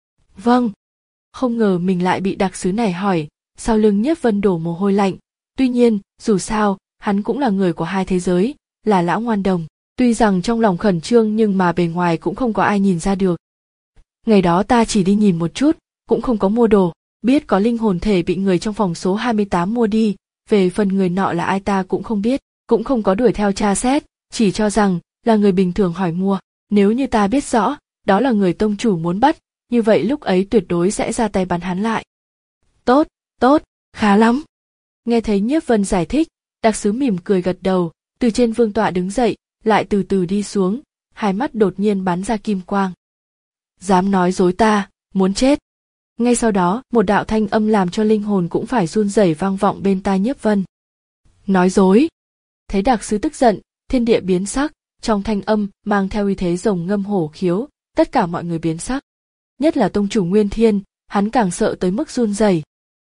Vâng. Không ngờ mình lại bị đặc sứ này hỏi, sau lưng Nhiếp Vân đổ mồ hôi lạnh. Tuy nhiên, dù sao, hắn cũng là người của hai thế giới, là lão ngoan đồng. Tuy rằng trong lòng khẩn trương nhưng mà bề ngoài cũng không có ai nhìn ra được. Ngày đó ta chỉ đi nhìn một chút, cũng không có mua đồ, biết có linh hồn thể bị người trong phòng số hai mươi tám mua đi, về phần người nọ là ai ta cũng không biết, cũng không có đuổi theo tra xét, chỉ cho rằng là người bình thường hỏi mua. Nếu như ta biết rõ, đó là người tông chủ muốn bắt, như vậy lúc ấy tuyệt đối sẽ ra tay bắn hắn lại. Tốt, tốt, khá lắm. Nghe thấy Nhiếp Vân giải thích, đặc sứ mỉm cười gật đầu, từ trên vương tọa đứng dậy, lại từ từ đi xuống, hai mắt đột nhiên bắn ra kim quang. Dám nói dối ta, muốn chết. Ngay sau đó, một đạo thanh âm làm cho linh hồn cũng phải run rẩy vang vọng bên tai Nhiếp Vân. Nói dối. Thấy đặc sứ tức giận, thiên địa biến sắc, trong thanh âm mang theo uy thế rồng ngâm hổ khiếu, tất cả mọi người biến sắc. Nhất là tông chủ Nguyên Thiên, hắn càng sợ tới mức run rẩy.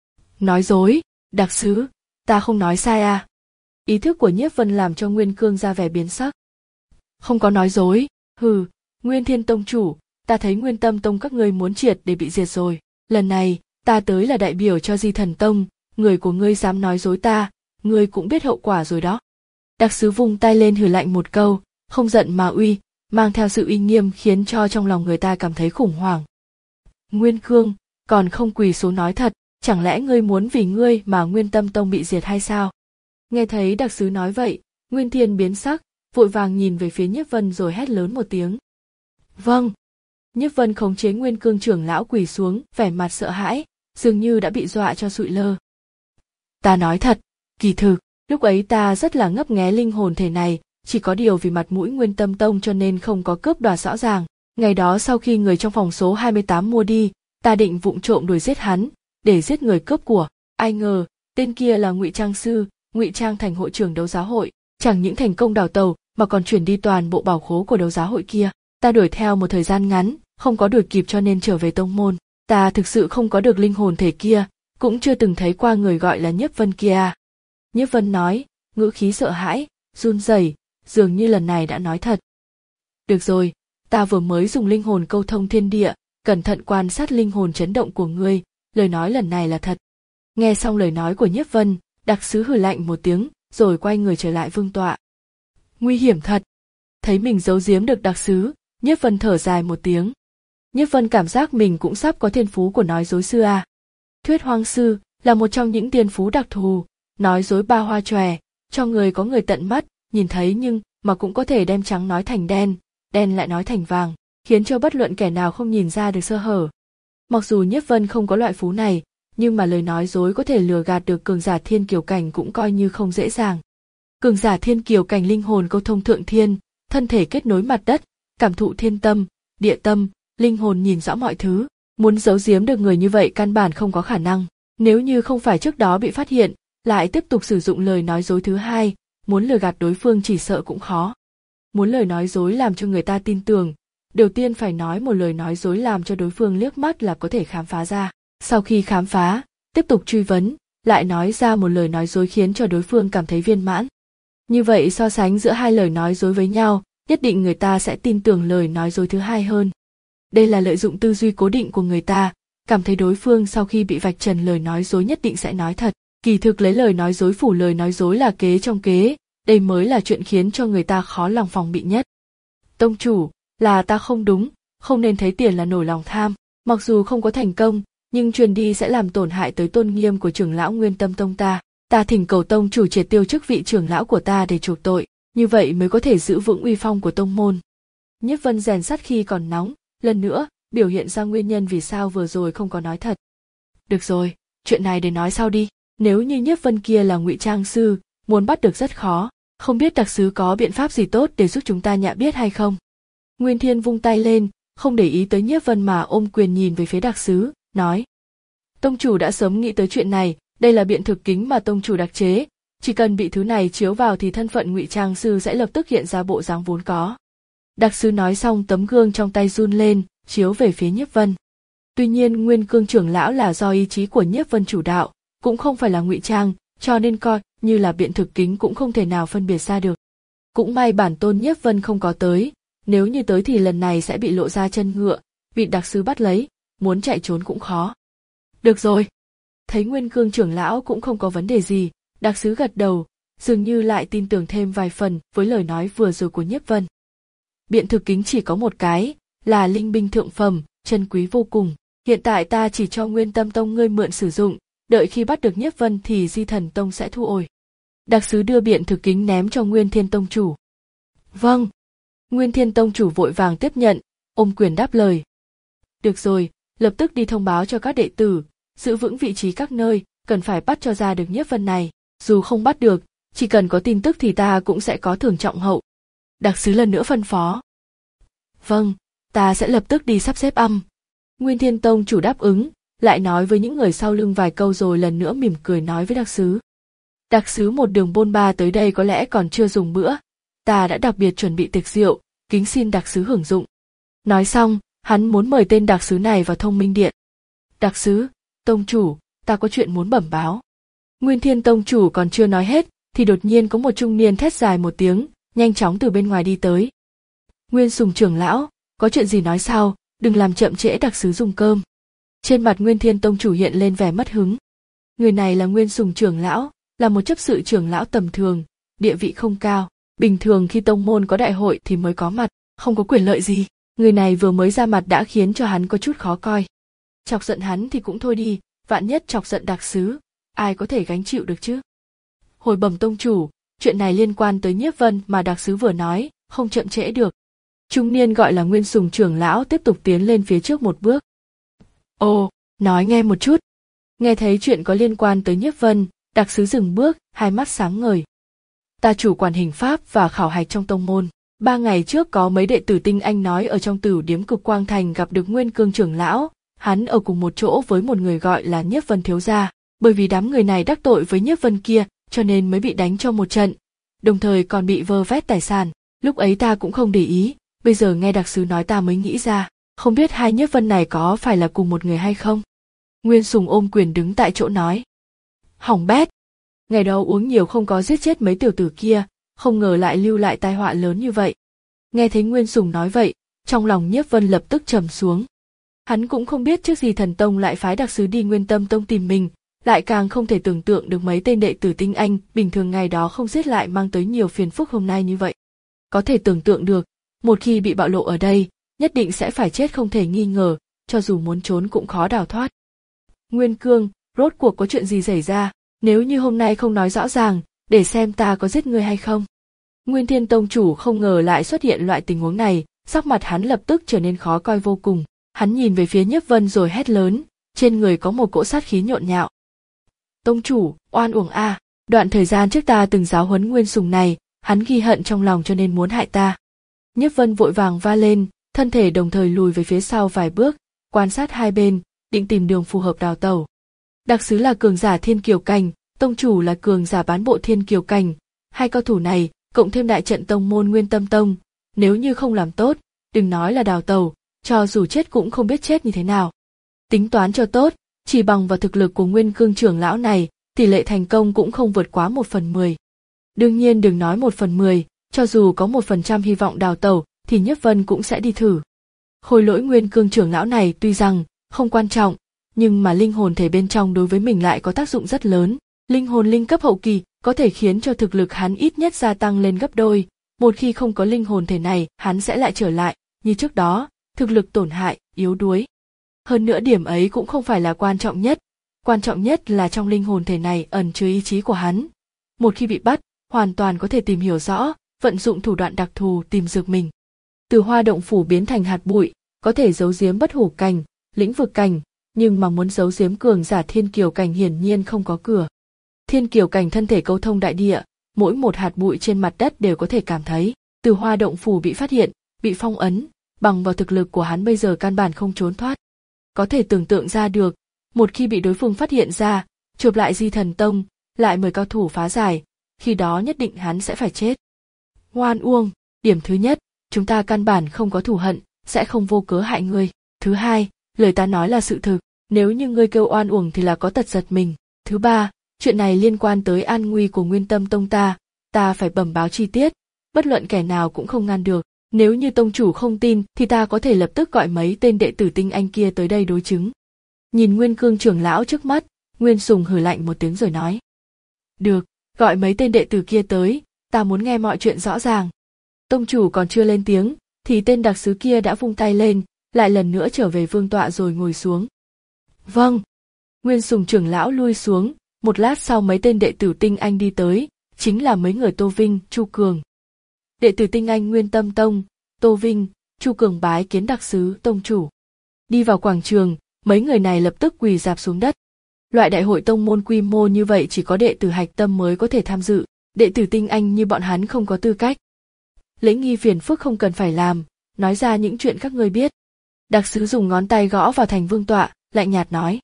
Nói dối, đặc sứ, ta không nói sai à? Ý thức của Nhiếp Vân làm cho Nguyên Cương ra vẻ biến sắc. Không có nói dối, hừ, Nguyên Thiên tông chủ, ta thấy Nguyên Tâm tông các ngươi muốn triệt để bị diệt rồi. Lần này, ta tới là đại biểu cho Di Thần tông, người của ngươi dám nói dối ta, ngươi cũng biết hậu quả rồi đó. Đặc sứ vung tay lên hừ lạnh một câu, không giận mà uy, mang theo sự uy nghiêm khiến cho trong lòng người ta cảm thấy khủng hoảng. Nguyên Cương, còn không quỳ xuống nói thật, chẳng lẽ ngươi muốn vì ngươi mà Nguyên Tâm tông bị diệt hay sao? Nghe thấy đặc sứ nói vậy, Nguyên Thiên biến sắc, vội vàng nhìn về phía Nhiếp Vân rồi hét lớn một tiếng. Vâng. Nhiếp Vân khống chế Nguyên Cương trưởng lão quỳ xuống, vẻ mặt sợ hãi, dường như đã bị dọa cho sụi lơ. Ta nói thật, kỳ thực, lúc ấy ta rất là ngấp nghé linh hồn thể này, chỉ có điều vì mặt mũi Nguyên Tâm tông cho nên không có cướp đoạt rõ ràng. Ngày đó sau khi người trong phòng số hai mươi tám mua đi, ta định vụng trộm đuổi giết hắn, để giết người cướp của. Ai ngờ, tên kia là ngụy trang sư, ngụy trang thành hội trưởng đấu giá hội, chẳng những thành công đào tẩu mà còn chuyển đi toàn bộ bảo khố của đấu giá hội kia. Ta đuổi theo một thời gian ngắn, không có đuổi kịp cho nên trở về tông môn. Ta thực sự không có được linh hồn thể kia, cũng chưa từng thấy qua người gọi là Nhiếp Vân kia. Nhiếp Vân nói, ngữ khí sợ hãi, run rẩy, dường như lần này đã nói thật. Được rồi, ta vừa mới dùng linh hồn câu thông thiên địa, cẩn thận quan sát linh hồn chấn động của ngươi, lời nói lần này là thật. Nghe xong lời nói của Nhiếp Vân, đặc sứ hừ lạnh một tiếng, rồi quay người trở lại vương tọa. Nguy hiểm thật. Thấy mình giấu giếm được đặc sứ, Nhiếp Vân thở dài một tiếng. Nhiếp Vân cảm giác mình cũng sắp có thiên phú của nói dối sư à. Thuyết hoang sư là một trong những thiên phú đặc thù, nói dối ba hoa chòe, cho người có người tận mắt, nhìn thấy nhưng mà cũng có thể đem trắng nói thành đen, đen lại nói thành vàng, khiến cho bất luận kẻ nào không nhìn ra được sơ hở. Mặc dù Nhiếp Vân không có loại phú này, nhưng mà lời nói dối có thể lừa gạt được cường giả thiên kiều cảnh cũng coi như không dễ dàng. Cường giả thiên kiều cảnh linh hồn câu thông thượng thiên, thân thể kết nối mặt đất, cảm thụ thiên tâm, địa tâm, linh hồn nhìn rõ mọi thứ, muốn giấu giếm được người như vậy căn bản không có khả năng. Nếu như không phải trước đó bị phát hiện, lại tiếp tục sử dụng lời nói dối thứ hai, muốn lừa gạt đối phương chỉ sợ cũng khó. Muốn lời nói dối làm cho người ta tin tưởng, đầu tiên phải nói một lời nói dối làm cho đối phương liếc mắt là có thể khám phá ra. Sau khi khám phá, tiếp tục truy vấn, lại nói ra một lời nói dối khiến cho đối phương cảm thấy viên mãn. Như vậy so sánh giữa hai lời nói dối với nhau, nhất định người ta sẽ tin tưởng lời nói dối thứ hai hơn. Đây là lợi dụng tư duy cố định của người ta, cảm thấy đối phương sau khi bị vạch trần lời nói dối nhất định sẽ nói thật. Kỳ thực lấy lời nói dối phủ lời nói dối là kế trong kế, đây mới là chuyện khiến cho người ta khó lòng phòng bị nhất. Tông chủ, là ta không đúng, không nên thấy tiền là nổi lòng tham, mặc dù không có thành công, nhưng truyền đi sẽ làm tổn hại tới tôn nghiêm của trưởng lão Nguyên Tâm Tông ta. Ta thỉnh cầu tông chủ triệt tiêu chức vị trưởng lão của ta để chuộc tội, như vậy mới có thể giữ vững uy phong của tông môn. Nhiếp Vân rèn sắt khi còn nóng, lần nữa biểu hiện ra nguyên nhân vì sao vừa rồi không có nói thật. Được rồi, chuyện này để nói sau đi. Nếu như Nhiếp Vân kia là ngụy trang sư, muốn bắt được rất khó, không biết đặc sứ có biện pháp gì tốt để giúp chúng ta nhạ biết hay không. Nguyên Thiên vung tay lên, không để ý tới Nhiếp Vân mà ôm quyền nhìn về phía đặc sứ, nói: Tông chủ đã sớm nghĩ tới chuyện này, đây là biện thực kính mà tông chủ đặc chế, chỉ cần bị thứ này chiếu vào thì thân phận ngụy trang sư sẽ lập tức hiện ra bộ dáng vốn có. Đặc sứ nói xong tấm gương trong tay run lên, chiếu về phía Nhiếp Vân. Tuy nhiên Nguyên Cương trưởng lão là do ý chí của Nhiếp Vân chủ đạo, cũng không phải là ngụy trang, cho nên coi như là biện thực kính cũng không thể nào phân biệt ra được. Cũng may bản tôn Nhiếp Vân không có tới, nếu như tới thì lần này sẽ bị lộ ra chân ngựa, bị đặc sứ bắt lấy, muốn chạy trốn cũng khó. Được rồi. Thấy Nguyên Cương trưởng lão cũng không có vấn đề gì, đặc sứ gật đầu, dường như lại tin tưởng thêm vài phần với lời nói vừa rồi của Nhiếp Vân. Biện thực kính chỉ có một cái, là linh binh thượng phẩm, chân quý vô cùng. Hiện tại ta chỉ cho Nguyên Tâm Tông ngươi mượn sử dụng, đợi khi bắt được Nhiếp Vân thì Di Thần Tông sẽ thu hồi. Đặc sứ đưa biện thực kính ném cho Nguyên Thiên Tông chủ. Vâng. Nguyên Thiên Tông chủ vội vàng tiếp nhận, ôm quyền đáp lời. Được rồi, lập tức đi thông báo cho các đệ tử, giữ vững vị trí các nơi, cần phải bắt cho ra được Nhiếp Vân này. Dù không bắt được, chỉ cần có tin tức thì ta cũng sẽ có thưởng trọng hậu. Đặc sứ lần nữa phân phó. Vâng, ta sẽ lập tức đi sắp xếp âm. Nguyên Thiên Tông chủ đáp ứng, lại nói với những người sau lưng vài câu rồi lần nữa mỉm cười nói với đặc sứ. Đặc sứ một đường bôn ba tới đây có lẽ còn chưa dùng bữa, ta đã đặc biệt chuẩn bị tiệc rượu, kính xin đặc sứ hưởng dụng. Nói xong, hắn muốn mời tên đặc sứ này vào Thông Minh Điện. Đặc sứ, tông chủ, ta có chuyện muốn bẩm báo. Nguyên Thiên Tông chủ còn chưa nói hết, thì đột nhiên có một trung niên thét dài một tiếng, nhanh chóng từ bên ngoài đi tới. Nguyên Sùng trưởng lão, có chuyện gì nói sau, đừng làm chậm trễ đặc sứ dùng cơm. Trên mặt Nguyên Thiên Tông chủ hiện lên vẻ mất hứng. Người này là Nguyên Sùng trưởng lão, là một chấp sự trưởng lão tầm thường, địa vị không cao, bình thường khi tông môn có đại hội thì mới có mặt, không có quyền lợi gì. Người này vừa mới ra mặt đã khiến cho hắn có chút khó coi. Chọc giận hắn thì cũng thôi đi, vạn nhất chọc giận đặc sứ, ai có thể gánh chịu được chứ? Hồi bẩm tông chủ, chuyện này liên quan tới Nhiếp Vân mà đặc sứ vừa nói, không chậm trễ được. Trung niên gọi là Nguyên Sùng trưởng lão tiếp tục tiến lên phía trước một bước. Ồ, nói nghe một chút. Nghe thấy chuyện có liên quan tới Nhiếp Vân, đặc sứ dừng bước, hai mắt sáng ngời. Ta chủ quản hình pháp và khảo hạch trong tông môn. Ba ngày trước có mấy đệ tử tinh anh nói ở trong Tửu Điếm Cực Quang Thành gặp được Nguyên Cương trưởng lão, hắn ở cùng một chỗ với một người gọi là Nhiếp Vân thiếu gia, bởi vì đám người này đắc tội với Nhiếp Vân kia, cho nên mới bị đánh cho một trận, đồng thời còn bị vơ vét tài sản. Lúc ấy ta cũng không để ý, bây giờ nghe đặc sứ nói ta mới nghĩ ra, không biết hai Nhiếp Vân này có phải là cùng một người hay không? Nguyên Sùng ôm quyền đứng tại chỗ nói. Hỏng bét. Ngày đó uống nhiều không có giết chết mấy tiểu tử kia, không ngờ lại lưu lại tai họa lớn như vậy. Nghe thấy Nguyên Sùng nói vậy, trong lòng Nhiếp Vân lập tức trầm xuống. Hắn cũng không biết trước gì Thần Tông lại phái đặc sứ đi Nguyên Tâm Tông tìm mình, lại càng không thể tưởng tượng được mấy tên đệ tử tinh anh bình thường ngày đó không giết lại mang tới nhiều phiền phức hôm nay như vậy. Có thể tưởng tượng được, một khi bị bạo lộ ở đây, nhất định sẽ phải chết không thể nghi ngờ, cho dù muốn trốn cũng khó đào thoát. Nguyên Cương, rốt cuộc có chuyện gì xảy ra, nếu như hôm nay không nói rõ ràng, để xem ta có giết ngươi hay không. Nguyên Thiên Tông chủ không ngờ lại xuất hiện loại tình huống này, sắc mặt hắn lập tức trở nên khó coi vô cùng. Hắn nhìn về phía Nhiếp Vân rồi hét lớn, trên người có một cỗ sát khí nhộn nhạo. Tông chủ, oan uổng a, đoạn thời gian trước ta từng giáo huấn Nguyên Sùng này, hắn ghi hận trong lòng cho nên muốn hại ta. Nhiếp Vân vội vàng va lên, thân thể đồng thời lùi về phía sau vài bước, quan sát hai bên, định tìm đường phù hợp đào tẩu. Đặc sứ là cường giả thiên kiều cảnh, tông chủ là cường giả bán bộ thiên kiều cảnh, hai cao thủ này, cộng thêm đại trận tông môn Nguyên Tâm Tông, nếu như không làm tốt, đừng nói là đào tẩu, cho dù chết cũng không biết chết như thế nào. Tính toán cho tốt, chỉ bằng vào thực lực của Nguyên Cương trưởng lão này, tỷ lệ thành công cũng không vượt quá một phần mười. Đương nhiên đừng nói một phần mười, cho dù có một phần trăm hy vọng đào tẩu, thì Nhiếp Vân cũng sẽ đi thử. Khôi lỗi Nguyên Cương trưởng lão này tuy rằng không quan trọng, nhưng mà linh hồn thể bên trong đối với mình lại có tác dụng rất lớn. Linh hồn linh cấp hậu kỳ có thể khiến cho thực lực hắn ít nhất gia tăng lên gấp đôi. Một khi không có linh hồn thể này, hắn sẽ lại trở lại như trước đó, thực lực tổn hại, yếu đuối. Hơn nữa điểm ấy cũng không phải là quan trọng nhất, quan trọng nhất là trong linh hồn thể này ẩn chứa ý chí của hắn. Một khi bị bắt, hoàn toàn có thể tìm hiểu rõ, vận dụng thủ đoạn đặc thù tìm dược mình. Từ hoa động phủ biến thành hạt bụi, có thể giấu giếm bất hủ cảnh, lĩnh vực cảnh, nhưng mà muốn giấu giếm cường giả thiên kiều cảnh hiển nhiên không có cửa. Thiên kiều cảnh thân thể câu thông đại địa, mỗi một hạt bụi trên mặt đất đều có thể cảm thấy. Từ hoa động phủ bị phát hiện, bị phong ấn, bằng vào thực lực của hắn bây giờ căn bản không trốn thoát. Có thể tưởng tượng ra được, một khi bị đối phương phát hiện ra, chụp lại Di Thần Tông, lại mời cao thủ phá giải, khi đó nhất định hắn sẽ phải chết. Oan uổng, điểm thứ nhất, chúng ta căn bản không có thù hận, sẽ không vô cớ hại ngươi. Thứ hai, lời ta nói là sự thực, nếu như ngươi kêu oan uổng thì là có tật giật mình. Thứ ba, chuyện này liên quan tới an nguy của Nguyên Tâm Tông ta, ta phải bẩm báo chi tiết, bất luận kẻ nào cũng không ngăn được. Nếu như tông chủ không tin thì ta có thể lập tức gọi mấy tên đệ tử tinh anh kia tới đây đối chứng. Nhìn Nguyên Cương trưởng lão trước mắt, Nguyên Sùng hừ lạnh một tiếng rồi nói. Được, gọi mấy tên đệ tử kia tới, ta muốn nghe mọi chuyện rõ ràng. Tông chủ còn chưa lên tiếng, thì tên đặc sứ kia đã vung tay lên, lại lần nữa trở về vương tọa rồi ngồi xuống. Vâng. Nguyên Sùng trưởng lão lui xuống, một lát sau mấy tên đệ tử tinh anh đi tới, chính là mấy người Tô Vinh, Chu Cường. Đệ tử tinh anh Nguyên Tâm Tông, Tô Vinh, Chu Cường bái kiến đặc sứ tông chủ. Đi vào quảng trường, mấy người này lập tức quỳ rạp xuống đất. Loại đại hội tông môn quy mô như vậy chỉ có đệ tử hạch tâm mới có thể tham dự, đệ tử tinh anh như bọn hắn không có tư cách. Lễ nghi phiền phức không cần phải làm, nói ra những chuyện các ngươi biết. Đặc sứ dùng ngón tay gõ vào thành vương tọa, lạnh nhạt nói.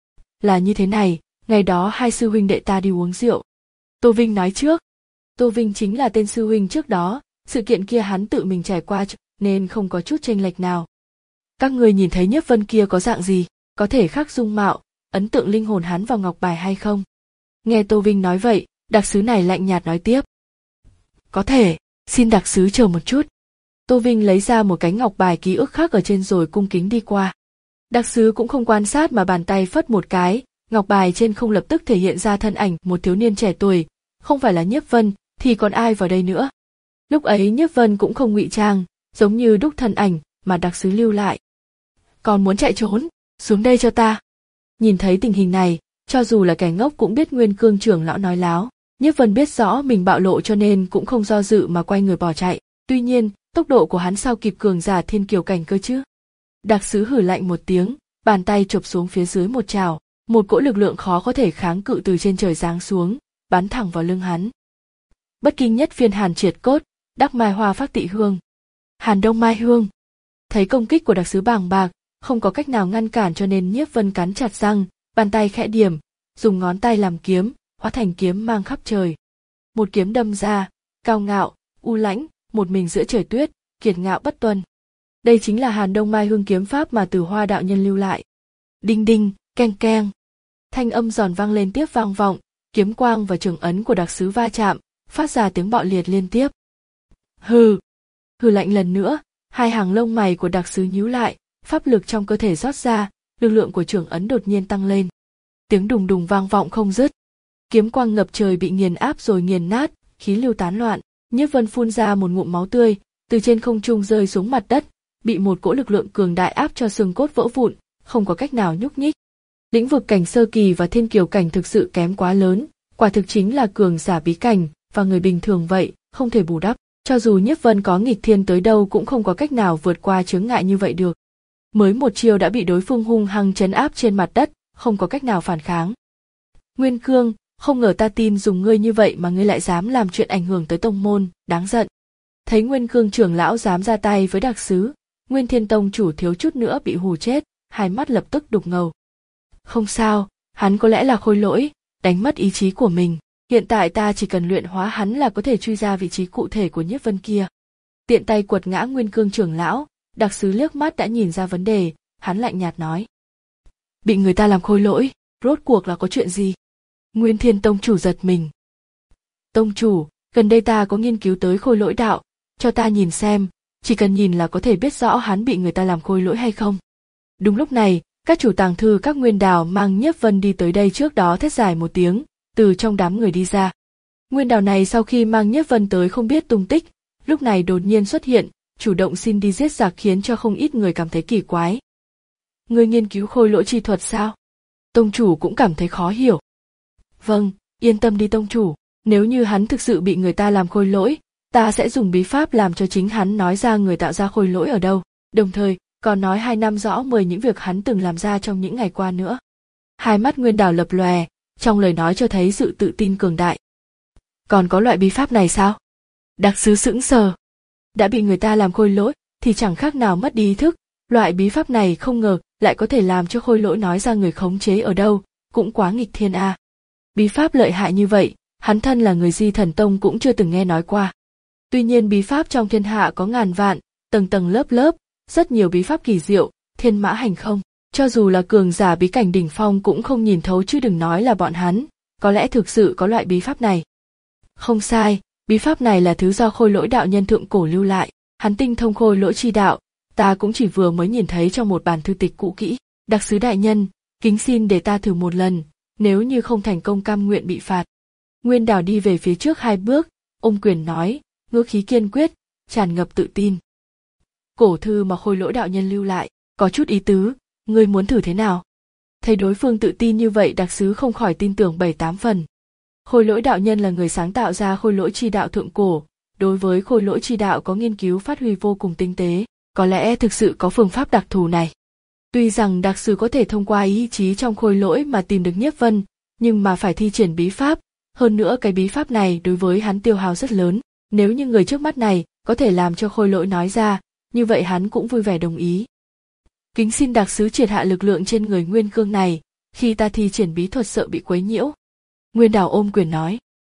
Là như thế này, ngày đó hai sư huynh đệ ta đi uống rượu. Tô Vinh nói trước. Tô Vinh chính là tên sư huynh trước đó, sự kiện kia hắn tự mình trải qua nên không có chút chênh lệch nào. Các người nhìn thấy Nhiếp Vân kia có dạng gì, có thể khắc dung mạo, ấn tượng linh hồn hắn vào ngọc bài hay không? Nghe Tô Vinh nói vậy, đặc sứ này lạnh nhạt nói tiếp. Có thể, xin đặc sứ chờ một chút. Tô Vinh lấy ra một cái ngọc bài ký ức khắc ở trên rồi cung kính đi qua. Đặc sứ cũng không quan sát mà bàn tay phất một cái, ngọc bài trên không lập tức thể hiện ra thân ảnh một thiếu niên trẻ tuổi, không phải là Nhiếp Vân, thì còn ai vào đây nữa. Lúc ấy Nhiếp Vân cũng không ngụy trang, giống như đúc thân ảnh mà đặc sứ lưu lại. Còn muốn chạy trốn, xuống đây cho ta. Nhìn thấy tình hình này, cho dù là kẻ ngốc cũng biết Nguyên Cương trưởng lão nói láo. Nhiếp Vân biết rõ mình bạo lộ cho nên cũng không do dự mà quay người bỏ chạy. Tuy nhiên, tốc độ của hắn sao kịp cường giả thiên kiều cảnh cơ chứ? Đặc sứ hử lạnh một tiếng, bàn tay chụp xuống phía dưới một trào, một cỗ lực lượng khó có thể kháng cự từ trên trời giáng xuống, bắn thẳng vào lưng hắn. Bất kinh nhất phiên hàn triệt cốt, đắc mai hoa phát tị hương. Hàn đông mai hương. Thấy công kích của đặc sứ bàng bạc, không có cách nào ngăn cản cho nên Nhiếp Vân cắn chặt răng, bàn tay khẽ điểm, dùng ngón tay làm kiếm, hóa thành kiếm mang khắp trời. Một kiếm đâm ra, cao ngạo, u lãnh, một mình giữa trời tuyết, kiệt ngạo bất tuân. Đây chính là Hàn Đông Mai Hương kiếm pháp mà Từ Hoa đạo nhân lưu lại. Đinh đinh, keng keng. Thanh âm giòn vang lên tiếp vang vọng, kiếm quang và trường ấn của đặc sứ va chạm, phát ra tiếng bạo liệt liên tiếp. Hừ. Hừ lạnh lần nữa, hai hàng lông mày của đặc sứ nhíu lại, pháp lực trong cơ thể rót ra, lực lượng của trường ấn đột nhiên tăng lên. Tiếng đùng đùng vang vọng không dứt. Kiếm quang ngập trời bị nghiền áp rồi nghiền nát, khí lưu tán loạn, Nhiếp Vân phun ra một ngụm máu tươi, từ trên không trung rơi xuống mặt đất, bị một cỗ lực lượng cường đại áp cho xương cốt vỡ vụn, không có cách nào nhúc nhích. Lĩnh vực cảnh sơ kỳ và thiên kiều cảnh thực sự kém quá lớn, quả thực chính là cường giả bí cảnh, và người bình thường vậy, không thể bù đắp. Cho dù Nhiếp Vân có nghịch thiên tới đâu cũng không có cách nào vượt qua chướng ngại như vậy được. Mới một chiêu đã bị đối phương hung hăng trấn áp trên mặt đất, không có cách nào phản kháng. Nguyên Cương, không ngờ ta tin dùng ngươi như vậy mà ngươi lại dám làm chuyện ảnh hưởng tới tông môn, đáng giận. Thấy Nguyên Cương trưởng lão dám ra tay với đặc sứ, Nguyên Thiên Tông chủ thiếu chút nữa bị hù chết, hai mắt lập tức đục ngầu. Không sao, hắn có lẽ là khôi lỗi, đánh mất ý chí của mình. Hiện tại ta chỉ cần luyện hóa hắn là có thể truy ra vị trí cụ thể của Nhiếp Vân kia. Tiện tay quật ngã Nguyên Cương trưởng lão, đặc sứ liếc mắt đã nhìn ra vấn đề, hắn lạnh nhạt nói. Bị người ta làm khôi lỗi, rốt cuộc là có chuyện gì? Nguyên Thiên Tông chủ giật mình. Tông chủ, gần đây ta có nghiên cứu tới khôi lỗi đạo, cho ta nhìn xem, chỉ cần nhìn là có thể biết rõ hắn bị người ta làm khôi lỗi hay không. Đúng lúc này, các chủ tàng thư các Nguyên Đào mang Nhiếp Vân đi tới đây trước đó thét dài một tiếng, từ trong đám người đi ra. Nguyên Đào này sau khi mang Nhiếp Vân tới không biết tung tích, lúc này đột nhiên xuất hiện, chủ động xin đi giết giặc khiến cho không ít người cảm thấy kỳ quái. Ngươi nghiên cứu khôi lỗi chi thuật sao? Tông chủ cũng cảm thấy khó hiểu. Vâng, yên tâm đi tông chủ, nếu như hắn thực sự bị người ta làm khôi lỗi, ta sẽ dùng bí pháp làm cho chính hắn nói ra người tạo ra khôi lỗi ở đâu, đồng thời còn nói hai năm rõ mười những việc hắn từng làm ra trong những ngày qua nữa. Hai mắt Nguyên Đào lập lòe, trong lời nói cho thấy sự tự tin cường đại. Còn có loại bí pháp này sao? Đặc sứ sững sờ. Đã bị người ta làm khôi lỗi thì chẳng khác nào mất đi ý thức, loại bí pháp này không ngờ lại có thể làm cho khôi lỗi nói ra người khống chế ở đâu, cũng quá nghịch thiên a. À. Bí pháp lợi hại như vậy, hắn thân là người Di Thần Tông cũng chưa từng nghe nói qua. Tuy nhiên bí pháp trong thiên hạ có ngàn vạn, tầng tầng lớp lớp, rất nhiều bí pháp kỳ diệu, thiên mã hành không, cho dù là cường giả bí cảnh đỉnh phong cũng không nhìn thấu chứ đừng nói là bọn hắn, có lẽ thực sự có loại bí pháp này. Không sai, bí pháp này là thứ do khôi lỗi đạo nhân thượng cổ lưu lại, hắn tinh thông khôi lỗi chi đạo, ta cũng chỉ vừa mới nhìn thấy trong một bản thư tịch cũ kỹ. Đặc sứ đại nhân, kính xin để ta thử một lần, nếu như không thành công cam nguyện bị phạt. Nguyên Đào đi về phía trước hai bước, ôm quyền nói, ngữ khí kiên quyết, tràn ngập tự tin. Cổ thư mà khôi lỗi đạo nhân lưu lại, có chút ý tứ, ngươi muốn thử thế nào? Thấy đối phương tự tin như vậy đặc sứ không khỏi tin tưởng bảy tám phần. Khôi lỗi đạo nhân là người sáng tạo ra khôi lỗi chi đạo thượng cổ, đối với khôi lỗi chi đạo có nghiên cứu phát huy vô cùng tinh tế, có lẽ thực sự có phương pháp đặc thù này. Tuy rằng đặc sứ có thể thông qua ý chí trong khôi lỗi mà tìm được Nhiếp Vân, nhưng mà phải thi triển bí pháp, hơn nữa cái bí pháp này đối với hắn tiêu hao rất lớn, nếu như người trước mắt này có thể làm cho khôi lỗi nói ra, như vậy hắn cũng vui vẻ đồng ý. Kính xin đặc sứ triệt hạ lực lượng trên người Nguyên Cương này, khi ta thi triển bí thuật sợ bị quấy nhiễu. Nguyên Đào ôm quyền nói.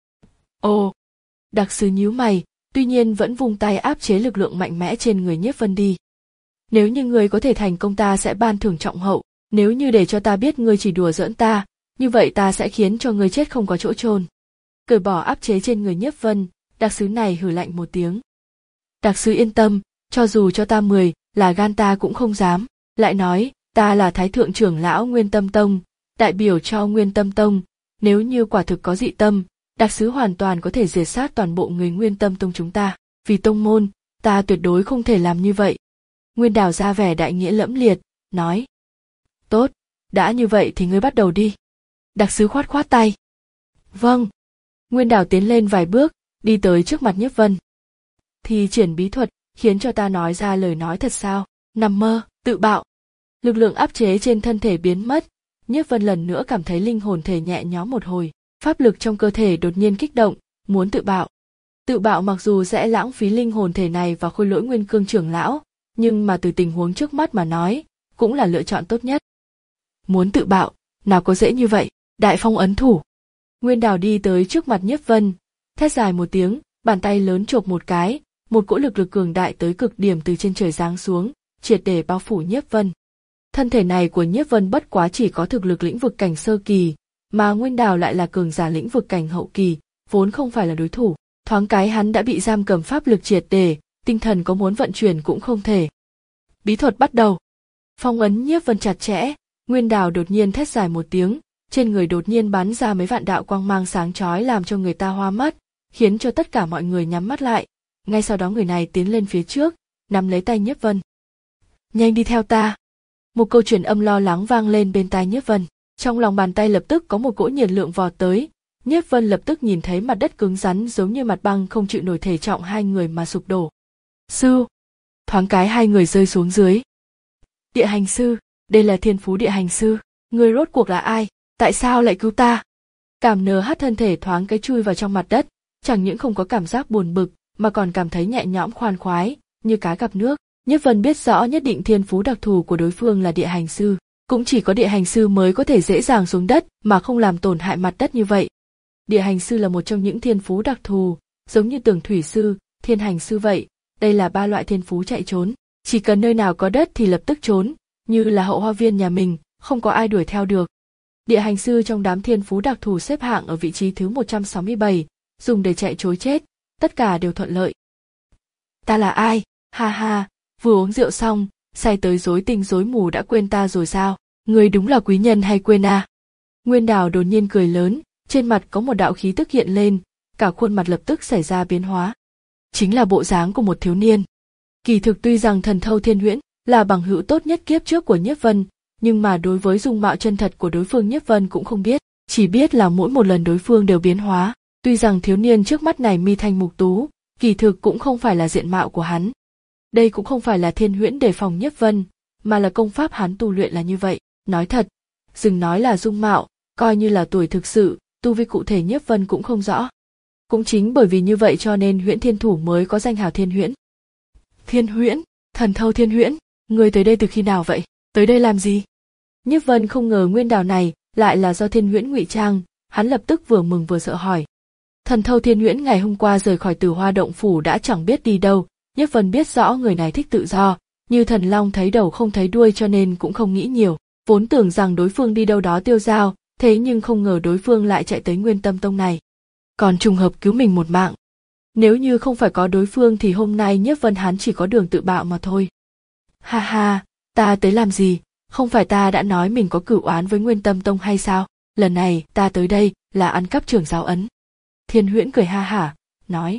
Ồ, đặc sứ nhíu mày, tuy nhiên vẫn vung tay áp chế lực lượng mạnh mẽ trên người Nhiếp Vân đi. Nếu như ngươi có thể thành công ta sẽ ban thưởng trọng hậu, nếu như để cho ta biết ngươi chỉ đùa giỡn ta, như vậy ta sẽ khiến cho ngươi chết không có chỗ chôn. Cởi bỏ áp chế trên người Nhiếp Vân, đặc sứ này hừ lạnh một tiếng. Đặc sứ yên tâm, cho dù cho ta mười, là gan ta cũng không dám. Lại nói, ta là Thái Thượng trưởng lão Nguyên Tâm Tông, đại biểu cho Nguyên Tâm Tông, nếu như quả thực có dị tâm, đặc sứ hoàn toàn có thể diệt sát toàn bộ người Nguyên Tâm Tông chúng ta, vì tông môn, ta tuyệt đối không thể làm như vậy. Nguyên Đào ra vẻ đại nghĩa lẫm liệt, nói. Tốt, đã như vậy thì ngươi bắt đầu đi. Đặc sứ khoát khoát tay. Vâng. Nguyên Đào tiến lên vài bước, đi tới trước mặt Nhiếp Vân. Thì triển bí thuật, khiến cho ta nói ra lời nói thật sao, nằm mơ, tự bạo. Lực lượng áp chế trên thân thể biến mất, Nhiếp Vân lần nữa cảm thấy linh hồn thể nhẹ nhõm một hồi, pháp lực trong cơ thể đột nhiên kích động, muốn tự bạo. Tự bạo mặc dù sẽ lãng phí linh hồn thể này và khôi lỗi Nguyên Cương trưởng lão, nhưng mà từ tình huống trước mắt mà nói, cũng là lựa chọn tốt nhất. Muốn tự bạo, nào có dễ như vậy, đại phong ấn thủ. Nguyên Đào đi tới trước mặt Nhiếp Vân, thét dài một tiếng, bàn tay lớn chộp một cái, một cỗ lực lực cường đại tới cực điểm từ trên trời giáng xuống, triệt để bao phủ Nhiếp Vân. Thân thể này của Nhiếp Vân bất quá chỉ có thực lực lĩnh vực cảnh sơ kỳ, mà Nguyên Đào lại là cường giả lĩnh vực cảnh hậu kỳ, vốn không phải là đối thủ. Thoáng cái hắn đã bị giam cầm pháp lực triệt để, tinh thần có muốn vận chuyển cũng không thể. Bí thuật bắt đầu. Phong ấn Nhiếp Vân chặt chẽ, Nguyên Đào đột nhiên thét dài một tiếng, trên người đột nhiên bắn ra mấy vạn đạo quang mang sáng chói làm cho người ta hoa mắt, khiến cho tất cả mọi người nhắm mắt lại. Ngay sau đó người này tiến lên phía trước, nắm lấy tay Nhiếp Vân. Nhanh đi theo ta. Một câu truyền âm lo lắng vang lên bên tai Nhiếp Vân. Trong lòng bàn tay lập tức có một cỗ nhiệt lượng vọt tới. Nhiếp Vân lập tức nhìn thấy mặt đất cứng rắn giống như mặt băng không chịu nổi thể trọng hai người mà sụp đổ. Sư! Thoáng cái hai người rơi xuống dưới. Địa hành sư, đây là thiên phú địa hành sư. Ngươi rốt cuộc là ai? Tại sao lại cứu ta? Cảm nờ hát thân thể thoáng cái chui vào trong mặt đất, chẳng những không có cảm giác buồn bực, mà còn cảm thấy nhẹ nhõm khoan khoái, như cá gặp nước. Nhiếp Vân biết rõ nhất định thiên phú đặc thù của đối phương là địa hành sư, cũng chỉ có địa hành sư mới có thể dễ dàng xuống đất mà không làm tổn hại mặt đất như vậy. Địa hành sư là một trong những thiên phú đặc thù, giống như tường thủy sư, thiên hành sư vậy. Đây là ba loại thiên phú chạy trốn, chỉ cần nơi nào có đất thì lập tức trốn, như là hậu hoa viên nhà mình, không có ai đuổi theo được. Địa hành sư trong đám thiên phú đặc thù xếp hạng ở vị trí thứ một trăm sáu mươi bảy, dùng để chạy trối chết, tất cả đều thuận lợi. Ta là ai? Ha ha, vừa uống rượu xong, say tới rối tinh rối mù đã quên ta rồi sao? Ngươi đúng là quý nhân hay quên à? Nguyên Đào đột nhiên cười lớn, trên mặt có một đạo khí tức hiện lên, cả khuôn mặt lập tức xảy ra biến hóa. Chính là bộ dáng của một thiếu niên. Kỳ thực tuy rằng Thần Thâu Thiên Huyễn là bằng hữu tốt nhất kiếp trước của Nhiếp Vân, nhưng mà đối với dung mạo chân thật của đối phương Nhiếp Vân cũng không biết, chỉ biết là mỗi một lần đối phương đều biến hóa. Tuy rằng thiếu niên trước mắt này mi thanh mục tú, kỳ thực cũng không phải là diện mạo của hắn. Đây cũng không phải là Thiên Huyễn đề phòng Nhiếp Vân, mà là công pháp hắn tu luyện là như vậy. Nói thật, dừng nói là dung mạo, coi như là tuổi thực sự, tu vi cụ thể Nhiếp Vân cũng không rõ. Cũng chính bởi vì như vậy cho nên Huyễn Thiên Thủ mới có danh hào Thiên Huyễn. Thiên Huyễn, Thần Thâu Thiên Huyễn, ngươi tới đây từ khi nào vậy? Tới đây làm gì? Nhiếp Vân không ngờ Nguyên Đào này lại là do Thiên Huyễn ngụy trang, hắn lập tức vừa mừng vừa sợ hỏi. Thần Thâu Thiên Huyễn ngày hôm qua rời khỏi Tử Hoa động phủ đã chẳng biết đi đâu, Nhiếp Vân biết rõ người này thích tự do, như thần long thấy đầu không thấy đuôi cho nên cũng không nghĩ nhiều, vốn tưởng rằng đối phương đi đâu đó tiêu dao, thế nhưng không ngờ đối phương lại chạy tới Nguyên Tâm Tông này. Còn trùng hợp cứu mình một mạng. Nếu như không phải có đối phương thì hôm nay Nhiếp Vân hắn chỉ có đường tự bạo mà thôi. Ha ha, ta tới làm gì? Không phải ta đã nói mình có cửu oán với Nguyên Tâm Tông hay sao? Lần này ta tới đây là ăn cắp trưởng giáo ấn. Thiên Huyễn cười ha hả, nói.